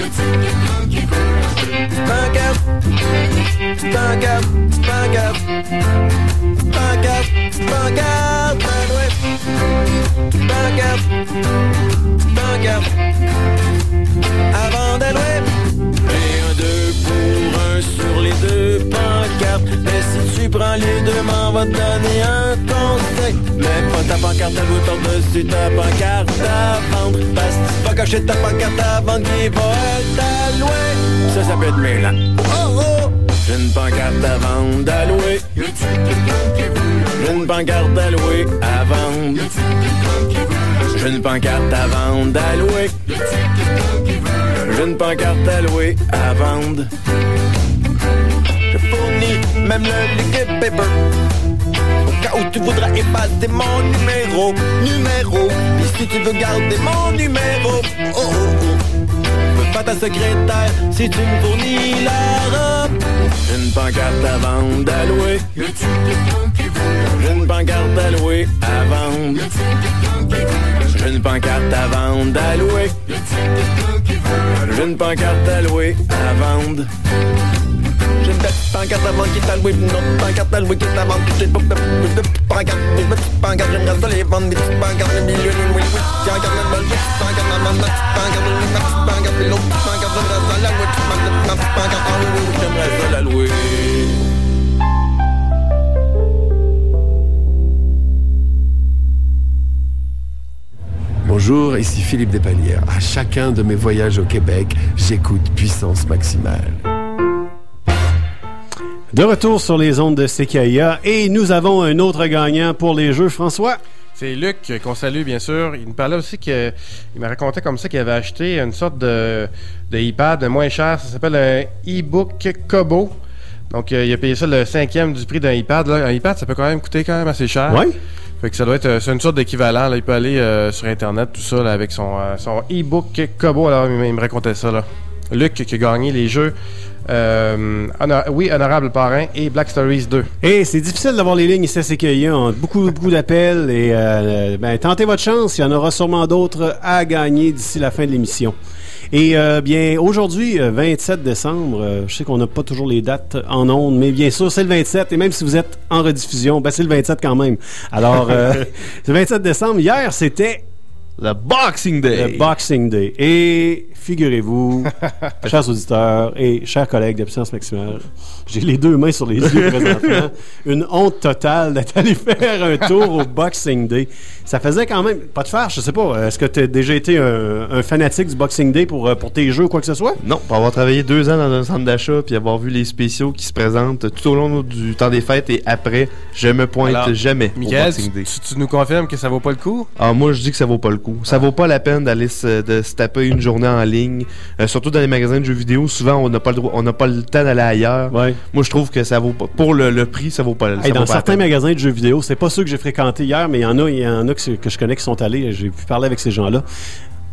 Pancarte, pancarte, pancarte, pancarte, pancarte à louer. Pancarte, pancarte, à vendre, à louer. J'ai un deux pour un sur les deux pancartes. Mais si tu prends les deux, m'en va te donner un conseil. Mets pas ta pancarte à louer par-dessus ta pancarte à vendre. Parce que tu vas cacher ta pancarte à vendre qui va être à louer. Ça, ça peut être mêlant. Oh oh! J'ai une pancarte à vendre, à louer. J'ai une pancarte à louer, à vendre. J'ai une pancarte à vendre, à louer. J'ai une pancarte à louer, à vendre. Je fournis même le liquid paper au cas où tu voudras effacer mon numéro. Numéro. Et si tu veux garder mon numéro, oh oh oh, je peux pas ta secrétaire si tu me fournis la robe. J'ai une pancarte à vendre, à louer. J'ai une pancarte à louer, à vendre. J'ai une pancarte à vendre, à louer. J'ai une pancarte à louer, à vendre. J'ai une petite pancarte à vendre qui est à louer, une autre pancarte à louer qui est à vendre. J'ai une petite pancarte, une petite pancarte, j'aimerais ça les vendre, mes petites pancartes, le milieu, oui, oui. Tiens, regarde la bonne petite pancarte à vendre, ma petite pancarte, ma petite pancarte, et l'autre petite pancarte, j'aimerais ça la louer, ma petite pancarte, ah oui, oui, oui, j'aimerais ça la louer. Bonjour, ici Philippe Despalières. À chacun de mes voyages au Québec, j'écoute Puissance Maximale. De retour sur les ondes de C K I A et nous avons un autre gagnant pour les jeux, François. C'est Luc, qu'on salue bien sûr. Il me parlait aussi qu'il m'a raconté comme ça qu'il avait acheté une sorte de, de iPad moins cher. Ça s'appelle un e-book Kobo. Donc euh, il a payé ça le cinquième du prix d'un iPad. Là. Un iPad, ça peut quand même coûter quand même assez cher. Oui. Fait que ça doit être c'est une sorte d'équivalent. Là. Il peut aller euh, sur Internet, tout ça, là, avec son, euh, son e-book Kobo. Alors il, il me racontait ça. Là. Luc qui a gagné les jeux. Euh, honor- oui, Honorable Parrain et Black Stories deux. Et c'est difficile d'avoir les lignes ici à C K I A. On a beaucoup, beaucoup d'appels et euh, ben, tentez votre chance. Il y en aura sûrement d'autres à gagner d'ici la fin de l'émission. Et euh, bien, aujourd'hui, vingt-sept décembre, euh, je sais qu'on n'a pas toujours les dates en ondes, mais bien sûr, c'est le vingt-sept. Et même si vous êtes en rediffusion, ben, c'est le vingt-sept quand même. Alors, euh, c'est le vingt-sept décembre. Hier, c'était... Le Boxing Day. Le Boxing Day. Et figurez-vous, chers auditeurs et chers collègues de Puissance Maximale, j'ai les deux mains sur les yeux présentement. Une honte totale d'être allé faire un tour au Boxing Day. Ça faisait quand même... Pas de faire, je sais pas. Est-ce que tu as déjà été un, un fanatique du Boxing Day pour, pour tes jeux ou quoi que ce soit? Non, pour avoir travaillé deux ans dans un centre d'achat puis avoir vu les spéciaux qui se présentent tout au long du temps des fêtes et après, je me pointe Alors, jamais Michael, au Boxing Day. Tu, tu nous confirmes que ça vaut pas le coup? Ah, moi, je dis que ça vaut pas le coup. Ça vaut pas la peine d'aller se, de se taper une journée en ligne. Euh, surtout dans les magasins de jeux vidéo, souvent, on n'a pas le droit, on n'a pas le temps d'aller ailleurs. Ouais. Moi, je trouve que ça vaut pas... Pour le, le prix, ça vaut pas, ça hey, vaut dans pas certains magasins de jeux vidéo, c'est pas ceux que j'ai fréquentés hier, mais il y en a, il y en a que, que je connais qui sont allés. J'ai pu parler avec ces gens-là.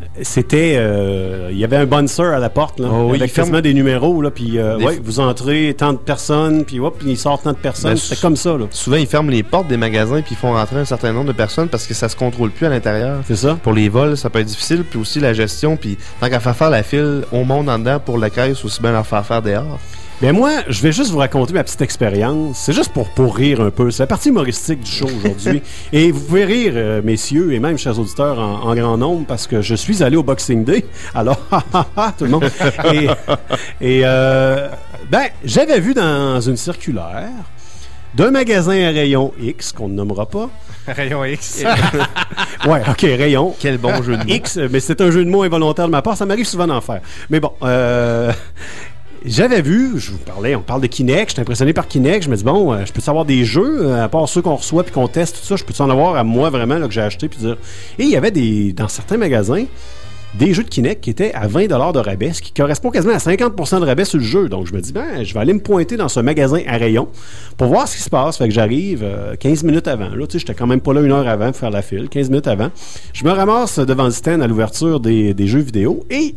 c'était... Euh, il y avait un bouncer à la porte, là, oh, avec oui, quasiment ferme... des numéros, là, puis euh, ouais, f... vous entrez tant de personnes, puis hop, il sort tant de personnes. Ben, c'est comme ça, là. Souvent, ils ferment les portes des magasins, puis ils font rentrer un certain nombre de personnes parce que ça se contrôle plus à l'intérieur. C'est ça. Pour les vols, ça peut être difficile, puis aussi la gestion, puis tant qu'à faire faire la file, on monte en dedans pour la caisse, aussi bien leur faire faire dehors. Ben moi, je vais juste vous raconter ma petite expérience. C'est juste pour, pour rire un peu. C'est la partie humoristique du show aujourd'hui. Et vous pouvez rire, euh, messieurs, et même chers auditeurs, en, en grand nombre, parce que je suis allé au Boxing Day. Alors, ha ha ha, tout le monde. Et, et euh, ben, j'avais vu dans une circulaire d'un magasin à rayon X, qu'on ne nommera pas. Rayon X. Ouais, ok, rayon. Quel bon jeu de mots. X, mais c'est un jeu de mots involontaire de ma part. Ça m'arrive souvent d'en faire. Mais bon, euh... j'avais vu, je vous parlais, on parle de Kinect, j'étais impressionné par Kinect, je me dis bon, euh, je peux savoir des jeux, euh, à part ceux qu'on reçoit puis qu'on teste, tout ça, je peux en avoir à moi vraiment là, que j'ai acheté puis dire. Et il y avait des, dans certains magasins, des jeux de Kinect qui étaient à vingt dollars de rabais, ce qui correspond quasiment à cinquante pour cent de rabais sur le jeu. Donc je me dis, ben, je vais aller me pointer dans ce magasin à rayon pour voir ce qui se passe. Fait que j'arrive euh, quinze minutes avant. Là, tu sais, j'étais quand même pas là une heure avant pour faire la file, quinze minutes avant. Je me ramasse devant le stand à l'ouverture des, des jeux vidéo et,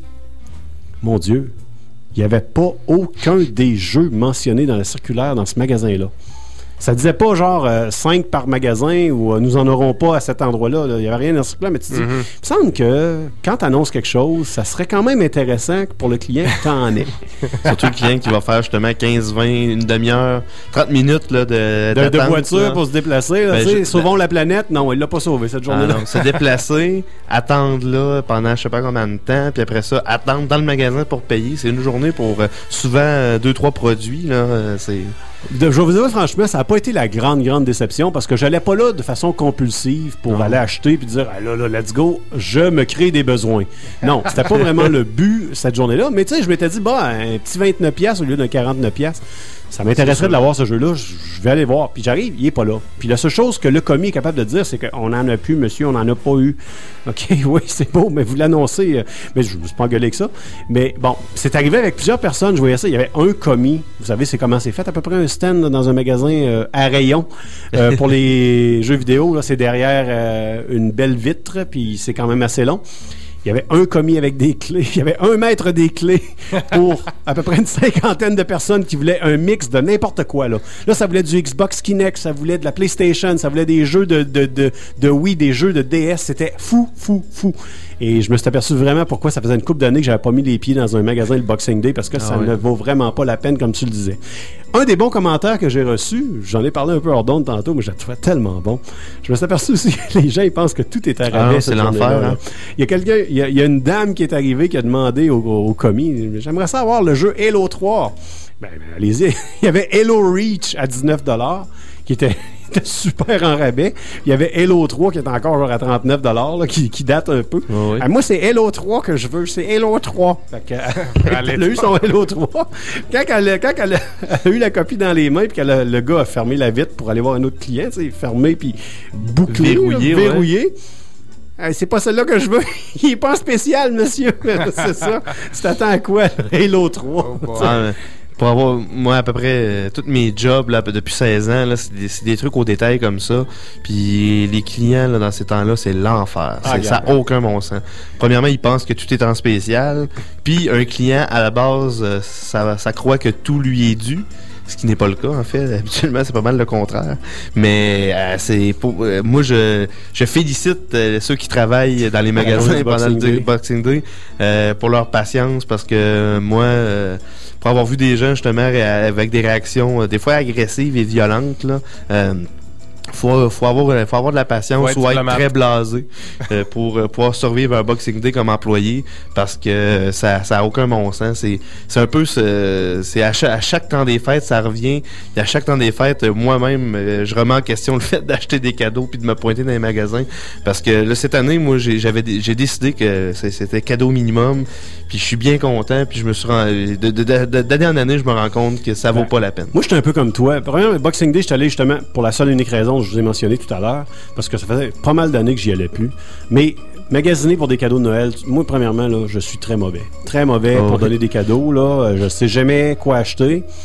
mon Dieu, il n'y avait pas aucun des jeux mentionnés dans la circulaire dans ce magasin-là. Ça disait pas genre euh, cinq par magasin ou euh, nous en aurons pas à cet endroit-là. Il n'y avait rien dans ce circulaire, mais tu dis, mm-hmm. il me semble que quand tu annonces quelque chose, ça serait quand même intéressant pour le client que tu en aies. Surtout le client qui va faire justement quinze, vingt, une demi-heure, trente minutes là, de, de, de voiture là. Pour se déplacer. Là, ben, je, sauvons ben... la planète. Non, il l'a pas sauvé cette journée-là. Ah, se déplacer, attendre là pendant je sais pas combien de temps, puis après ça, attendre dans le magasin pour payer. C'est une journée pour euh, souvent euh, deux, trois produits. Là, euh, c'est... De, je vais vous dire franchement, ça n'a pas été la grande, grande déception parce que j'allais pas là de façon compulsive pour non. aller acheter puis dire ah, là, là, let's go, je me crée des besoins. Non, c'était pas vraiment le but cette journée-là, mais tu sais, je m'étais dit, bah, un petit vingt-neuf piastres au lieu d'un quarante-neuf piastres, ça m'intéresserait de l'avoir ce jeu-là, je, je vais aller voir. Puis j'arrive, il est pas là. Puis la seule chose que le commis est capable de dire, c'est qu'on en a plus, monsieur, on n'en a pas eu. OK, oui, c'est beau, mais vous l'annoncez. Euh, mais je ne me suis pas engueulé avec ça. Mais bon, c'est arrivé avec plusieurs personnes, je voyais ça. Il y avait un commis, vous savez, c'est comment c'est fait, à peu près un stand là, dans un magasin euh, à rayon euh, pour les jeux vidéo. Là, c'est derrière euh, une belle vitre, puis c'est quand même assez long. Il y avait un commis avec des clés. Il y avait un maître des clés pour à peu près une cinquantaine de personnes qui voulaient un mix de n'importe quoi. Là, là ça voulait du Xbox Kinect, ça voulait de la PlayStation, ça voulait des jeux de, de, de, de Wii, des jeux de D S. C'était fou, fou, fou. Et je me suis aperçu vraiment pourquoi ça faisait une couple d'années que j'avais pas mis les pieds dans un magasin le Boxing Day parce que ah ça ouais. ne vaut vraiment pas la peine, comme tu le disais. Un des bons commentaires que j'ai reçus, j'en ai parlé un peu hors d'onde tantôt, mais je le trouvais tellement bon. Je me suis aperçu aussi que les gens ils pensent que tout est à rabais. Ah, c'est l'enfer. Hein? Il y a quelqu'un, il y a, il y a une dame qui est arrivée qui a demandé au, au, au commis, j'aimerais savoir le jeu Halo trois. Ben, ben allez-y. Il y avait Halo Reach à dix-neuf dollars qui était, était super en rabais. Il y avait Halo trois qui est encore genre à trente-neuf dollars là, qui, qui date un peu. Oh oui. ah, moi, c'est Halo trois que je veux. C'est Halo trois. Fait que, elle, elle a eu son Halo trois. Quand, elle, quand elle, a, elle a eu la copie dans les mains puis que le, le gars a fermé la vitre pour aller voir un autre client, tu sais, fermé puis bouclé, verrouillé. Là, verrouillé. Ouais. Hey, c'est pas celle-là que je veux. Il est pas spécial, monsieur. C'est ça. Tu t'attends à quoi, Halo trois? Oh, pour avoir, moi, à peu près, euh, tous mes jobs, là, depuis seize ans, là, c'est des, c'est des trucs au détail comme ça. Puis les clients, là, dans ces temps-là, c'est l'enfer. Ah, c'est, ça n'a aucun bon sens. Premièrement, ils pensent que tout est en spécial. Puis un client, à la base, euh, ça, ça croit que tout lui est dû. Ce qui n'est pas le cas, en fait. Habituellement, c'est pas mal le contraire. Mais euh, c'est pour, euh, moi, je, je félicite euh, ceux qui travaillent dans les magasins pendant le Boxing Day euh, pour leur patience parce que euh, moi... Euh, pour avoir vu des gens justement avec des réactions euh, des fois agressives et violentes là, euh, faut, faut, avoir, faut avoir de la patience ou être très blasé euh, pour euh, pouvoir survivre un Boxing Day comme employé parce que euh, ça ça a aucun bon sens. C'est, c'est un peu ce, c'est à chaque, à chaque temps des fêtes ça revient et à chaque temps des fêtes euh, moi-même euh, je remets en question le fait d'acheter des cadeaux puis de me pointer dans les magasins parce que là cette année moi j'ai, j'avais, j'ai décidé que c'était cadeau minimum puis je suis bien content puis je me suis rendu, de, de, de, de, d'année en année je me rends compte que ça vaut ben, pas la peine. Moi j'étais un peu comme toi. Premièrement, Boxing Day j'étais allé justement pour la seule et unique raison je vous ai mentionné tout à l'heure, parce que ça faisait pas mal d'années que j'y allais plus. Mais magasiner pour des cadeaux de Noël, moi, premièrement, là, je suis très mauvais. Très mauvais oh, pour oui. donner des cadeaux. Là. Je sais jamais quoi acheter. Puis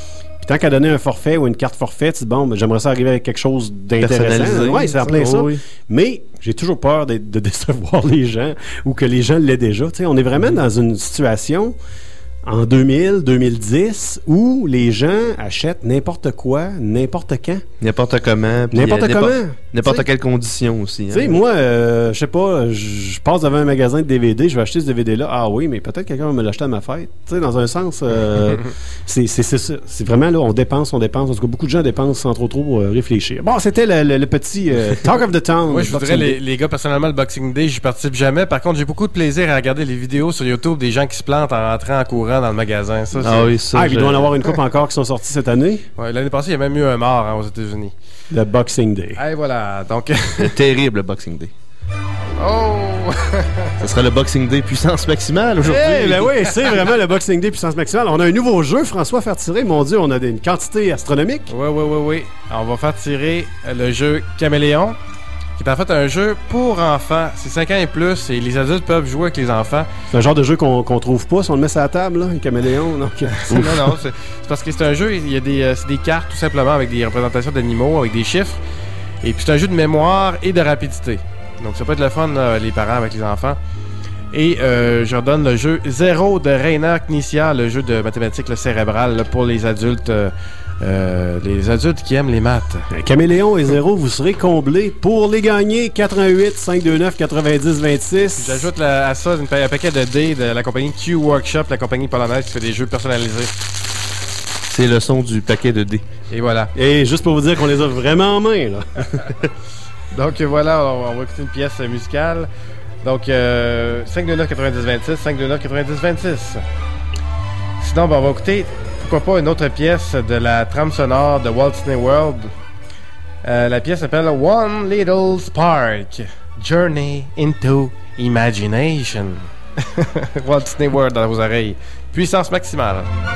tant qu'à donner un forfait ou une carte forfait, tu dis, bon, ben, j'aimerais ça arriver avec quelque chose d'intéressant. Oui, c'est en plein ça. Oui. Mais j'ai toujours peur de, de décevoir les gens ou que les gens l'aient déjà. T'sais, on est vraiment mm-hmm. dans une situation en deux mille, deux mille dix où les gens achètent n'importe quoi, n'importe quand. N'importe comment. N'importe euh, comment. N'importe t'sais, quelle condition aussi. Tu sais, hein. moi, euh, je sais pas, je passe devant un magasin de D V D, je vais acheter ce D V D-là. Ah oui, mais peut-être quelqu'un va me l'acheter à ma fête. Tu sais, dans un sens, euh, c'est, c'est, c'est ça. C'est vraiment là, on dépense, on dépense. En tout cas, beaucoup de gens dépensent sans trop trop euh, réfléchir. Bon, c'était le, le, le petit euh, Talk of the Town. Moi, je voudrais, les, les gars, personnellement, le Boxing Day, j'y participe jamais. Par contre, j'ai beaucoup de plaisir à regarder les vidéos sur YouTube des gens qui se plantent en rentrant en courant dans le magasin. Ça, ah oui, ça. Ah, je... il doit en avoir une couple encore qui sont sortis cette année. Ouais, l'année passée, il y a même eu un mort hein, aux États-Unis. Le Boxing Day. Et voilà, donc... le terrible Boxing Day. Oh! Ce sera le Boxing Day puissance maximale aujourd'hui. Eh ben oui, c'est vraiment le Boxing Day puissance maximale. On a un nouveau jeu, François, à faire tirer. Mon Dieu, on a une quantité astronomique. Oui, oui, oui, oui. On va faire tirer le jeu Caméléon, qui est en fait un jeu pour enfants. C'est cinq ans et plus, et les adultes peuvent jouer avec les enfants. C'est un genre de jeu qu'on qu'on trouve pas si on le met sur la table, là, les caméléons. Donc... non, non, c'est, c'est parce que c'est un jeu, il y a des, euh, c'est des cartes tout simplement avec des représentations d'animaux, avec des chiffres. Et puis c'est un jeu de mémoire et de rapidité. Donc ça peut être le fun, là, les parents avec les enfants. Et euh, je redonne le jeu Zéro de Rainer Knizia, le jeu de mathématiques là, cérébrales là, pour les adultes. Euh, Euh, les adultes qui aiment les maths. Caméléon et Zéro, vous serez comblés pour les gagner. Quatre-vingt-huit cinq deux neuf quatre-vingt-dix vingt-six. J'ajoute la, à ça une, un paquet de dés de la compagnie Q Workshop, la compagnie polonaise qui fait des jeux personnalisés. C'est le son du paquet de dés. Et voilà. Et juste pour vous dire qu'on les a vraiment en main, là. Donc voilà, on, on va écouter une pièce musicale. Donc euh, cinq deux neuf quatre-vingt-dix vingt-six, cinq deux neuf quatre-vingt-dix vingt-six. Sinon, ben, on va écouter... pourquoi pas une autre pièce de la trame sonore de Walt Disney World. Euh, la pièce s'appelle One Little Spark, Journey into Imagination. Walt Disney World dans vos oreilles. Puissance maximale.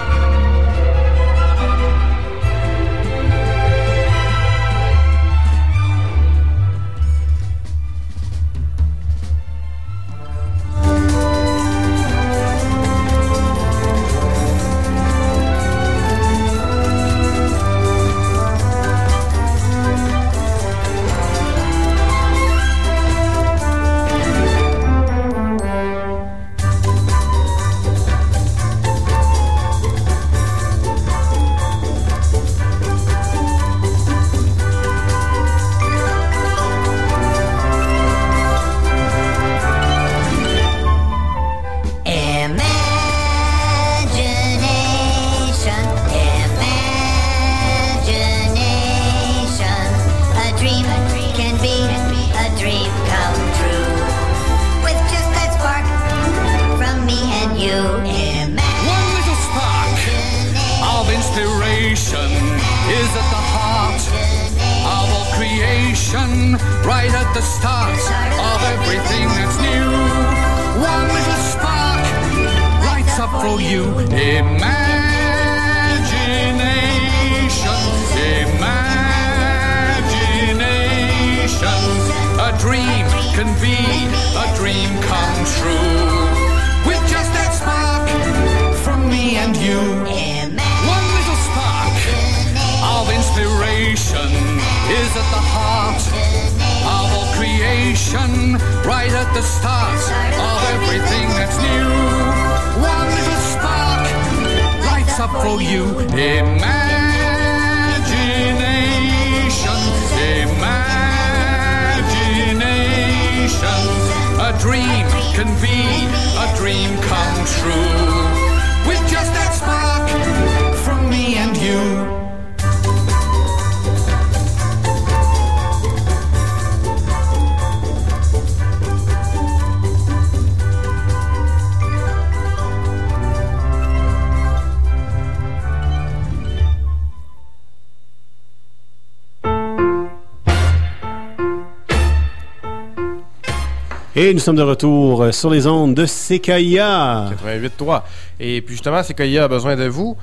Et nous sommes de retour sur les ondes de Sequoia. quatre-vingt-huit trois. Et puis justement, Sequoia a besoin de vous.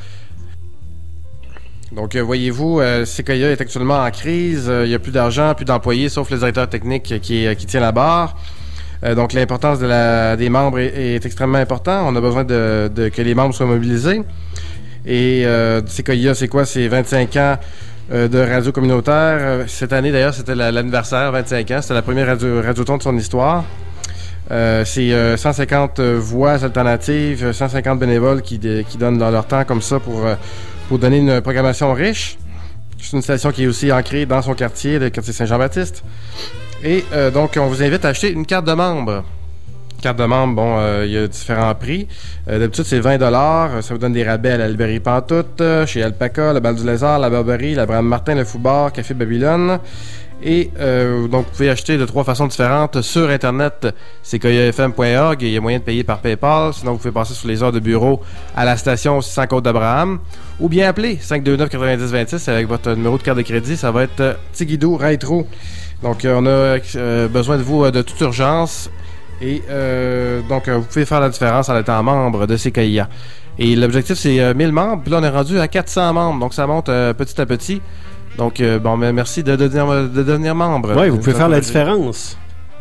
Donc, euh, voyez-vous, euh, Sequoia est actuellement en crise. Il euh, n'y a plus d'argent, plus d'employés, sauf le directeur technique qui, euh, qui tient la barre. Euh, donc, l'importance de la, des membres est, est extrêmement importante. On a besoin de, de que les membres soient mobilisés. Et euh, Sequoia, c'est quoi? C'est vingt-cinq ans euh, de radio communautaire. Cette année, d'ailleurs, c'était la, l'anniversaire, vingt-cinq ans. C'était la première radio, radioton de son histoire. Euh, c'est euh, cent cinquante euh, voix alternatives, cent cinquante bénévoles qui, de, qui donnent dans leur temps comme ça pour, euh, pour donner une programmation riche. C'est une station qui est aussi ancrée dans son quartier, le quartier Saint-Jean-Baptiste. Et euh, donc, on vous invite à acheter une carte de membre. Carte de membre, bon, euh, il y a différents prix. Euh, d'habitude, c'est vingt dollars. Ça vous donne des rabais à la librairie Pantoute, euh, chez Alpaca, le Bal du Lézard, la Barberie, la Brame Martin, le Foubar, Café Babylone. Et euh, donc, vous pouvez acheter de trois façons différentes sur Internet, sequoia f m point org. Il y a moyen de payer par PayPal. Sinon, vous pouvez passer sur les heures de bureau à la station six cents Côte d'Abraham. Ou bien appeler cinq deux neuf, quatre-vingt-dix, vingt-six avec votre numéro de carte de crédit. Ça va être euh, Tigidou Retro. Donc, euh, on a euh, besoin de vous euh, de toute urgence. Et euh, donc, euh, vous pouvez faire la différence en étant membre de Sequoia. Et l'objectif, c'est euh, mille membres. Puis là, on est rendu à quatre cents membres. Donc, ça monte euh, petit à petit. Donc, euh, bon, mais merci de, de, devenir, de devenir membre. Oui, vous pouvez faire la différence.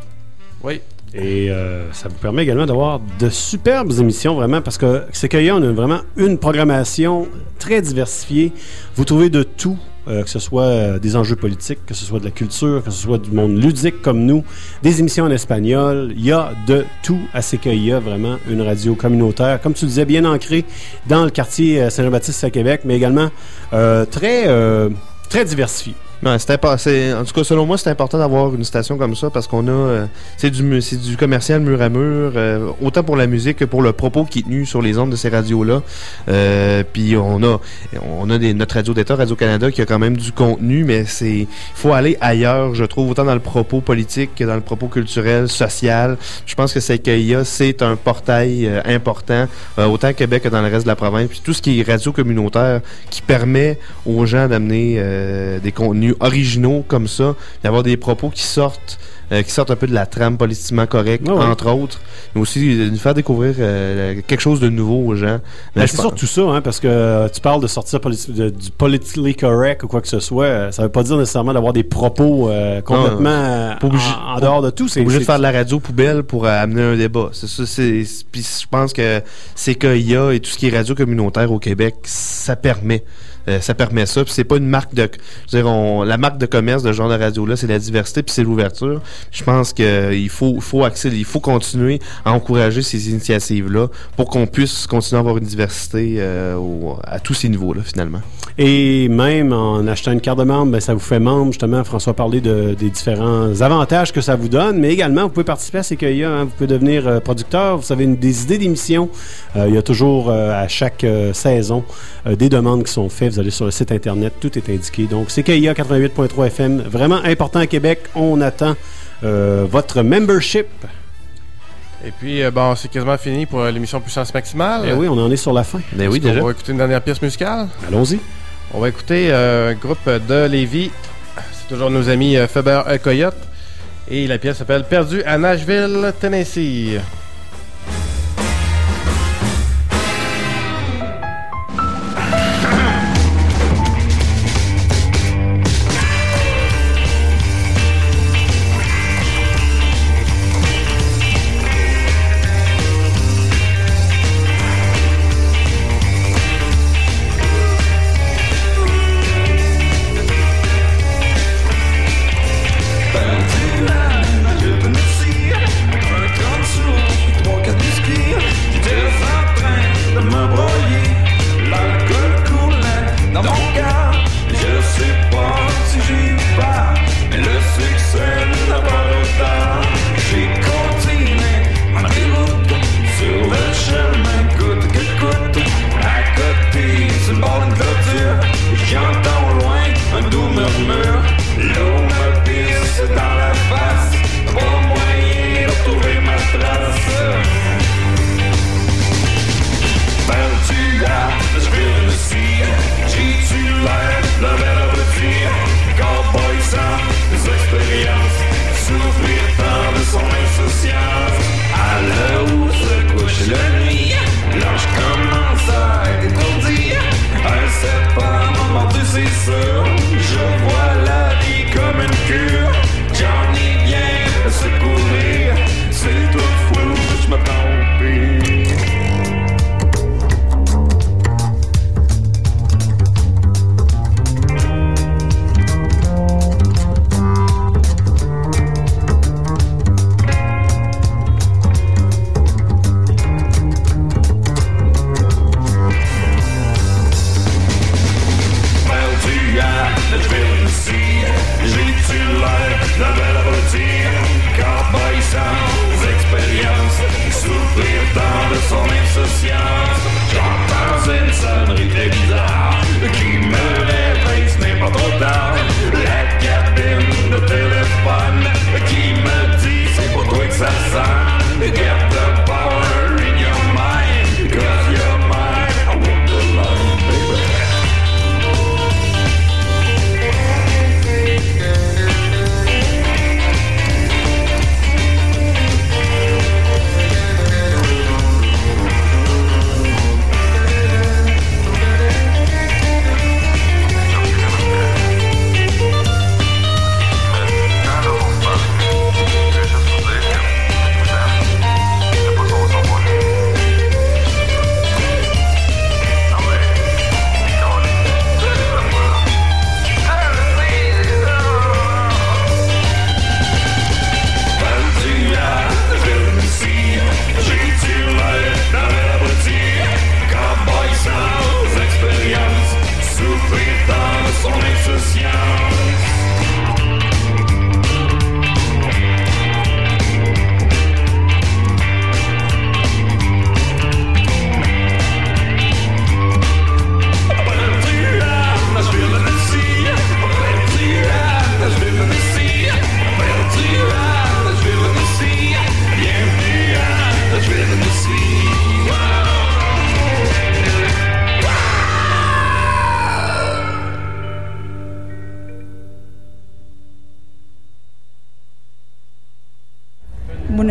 Oui. Et euh, ça vous permet également d'avoir de superbes émissions, vraiment, parce que Sequoia, on a vraiment une programmation très diversifiée. Vous trouvez de tout, euh, que ce soit euh, des enjeux politiques, que ce soit de la culture, que ce soit du monde ludique comme nous, des émissions en espagnol. Il y a de tout à Sequoia, vraiment, une radio communautaire, comme tu disais, bien ancrée dans le quartier euh, Saint-Jean-Baptiste à Québec, mais également euh, très... Euh, Très diversifié. Ouais, c'est impo- c'est, en tout cas, selon moi, c'est important d'avoir une station comme ça parce qu'on a... Euh, c'est, du, c'est du commercial mur à mur, euh, autant pour la musique que pour le propos qui est tenu sur les ondes de ces radios-là. Euh, Puis on a on a des, notre radio d'État, Radio-Canada, qui a quand même du contenu, mais c'est il faut aller ailleurs, je trouve, autant dans le propos politique que dans le propos culturel, social. Je pense que Sequoia, c'est un portail euh, important, euh, autant au Québec que dans le reste de la province. Puis tout ce qui est radio communautaire qui permet aux gens d'amener euh, des contenus originaux comme ça, d'avoir des propos qui sortent euh, qui sortent un peu de la trame politiquement correcte, oh oui. entre autres, mais aussi de nous faire découvrir euh, quelque chose de nouveau aux gens. Ben, c'est surtout ça, hein, parce que euh, tu parles de sortir politi- de, du politically correct ou quoi que ce soit, euh, ça veut pas dire nécessairement d'avoir des propos euh, complètement euh, en, obligé, en dehors de tout. C'est obligé de faire de la radio poubelle pour euh, amener un débat. C'est ça, c'est, c'est, puis je pense que Sequoia et tout ce qui est radio communautaire au Québec, ça permet Euh, ça permet ça, puis c'est pas une marque de... Je veux dire, on, la marque de commerce de ce genre de radio-là, c'est la diversité, puis c'est l'ouverture. Je pense qu'il faut, faut axer, il faut continuer à encourager ces initiatives-là pour qu'on puisse continuer à avoir une diversité euh, au, à tous ces niveaux-là, finalement. Et même en achetant une carte de membre, ben, ça vous fait membre, justement. François a parlé de, des différents avantages que ça vous donne, mais également, vous pouvez participer à Sequoia, hein, vous pouvez devenir euh, producteur, vous avez une, des idées d'émissions. Euh, il y a toujours, euh, à chaque euh, saison, euh, des demandes qui sont faites. Vous allez sur le site Internet, tout est indiqué. Donc, Sequoia quatre-vingt-huit point trois F M, vraiment important à Québec. On attend euh, votre membership. Et puis, euh, bon, c'est quasiment fini pour euh, l'émission Puissance Maximale. Ben oui, on en est sur la fin. Ben oui, déjà. On va écouter une dernière pièce musicale. Allons-y. On va écouter euh, un groupe de Lévis. C'est toujours nos amis euh, Faber euh, Coyote. Et la pièce s'appelle Perdu à Nashville, Tennessee. Je ne sais, un trente sous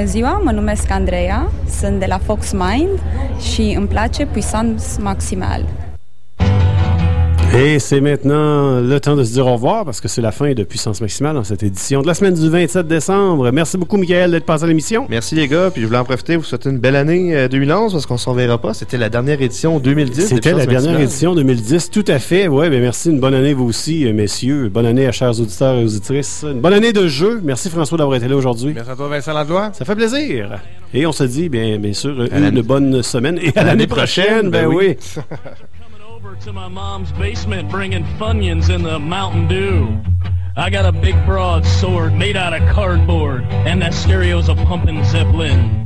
ziua, mă numesc Andreea, sunt de la Fox Mind și îmi place Puissance Maximale. Et c'est maintenant le temps de se dire au revoir parce que c'est la fin de Puissance Maximale dans cette édition de la semaine du vingt-sept décembre. Merci beaucoup, Michael, d'être passé à l'émission. Merci, les gars. Puis je voulais en profiter, vous souhaiter une belle année euh, deux mille onze parce qu'on ne s'en verra pas. C'était la dernière édition deux mille dix. C'était la dernière Maximale. édition deux mille dix, tout à fait. Ouais, ben merci. Une bonne année, vous aussi, messieurs. Bonne année à chers auditeurs et auditrices. Une bonne année de jeu. Merci, François, d'avoir été là aujourd'hui. Merci à toi, Vincent Langlois. Ça fait plaisir. Et on se dit, bien, bien sûr, à une l'année... bonne semaine et à, à l'année, l'année prochaine. prochaine ben, ben oui. oui. To my mom's basement bringing Funyuns in the Mountain Dew. I got a big broad sword made out of cardboard, and that stereo's a pumpin' Zeppelin.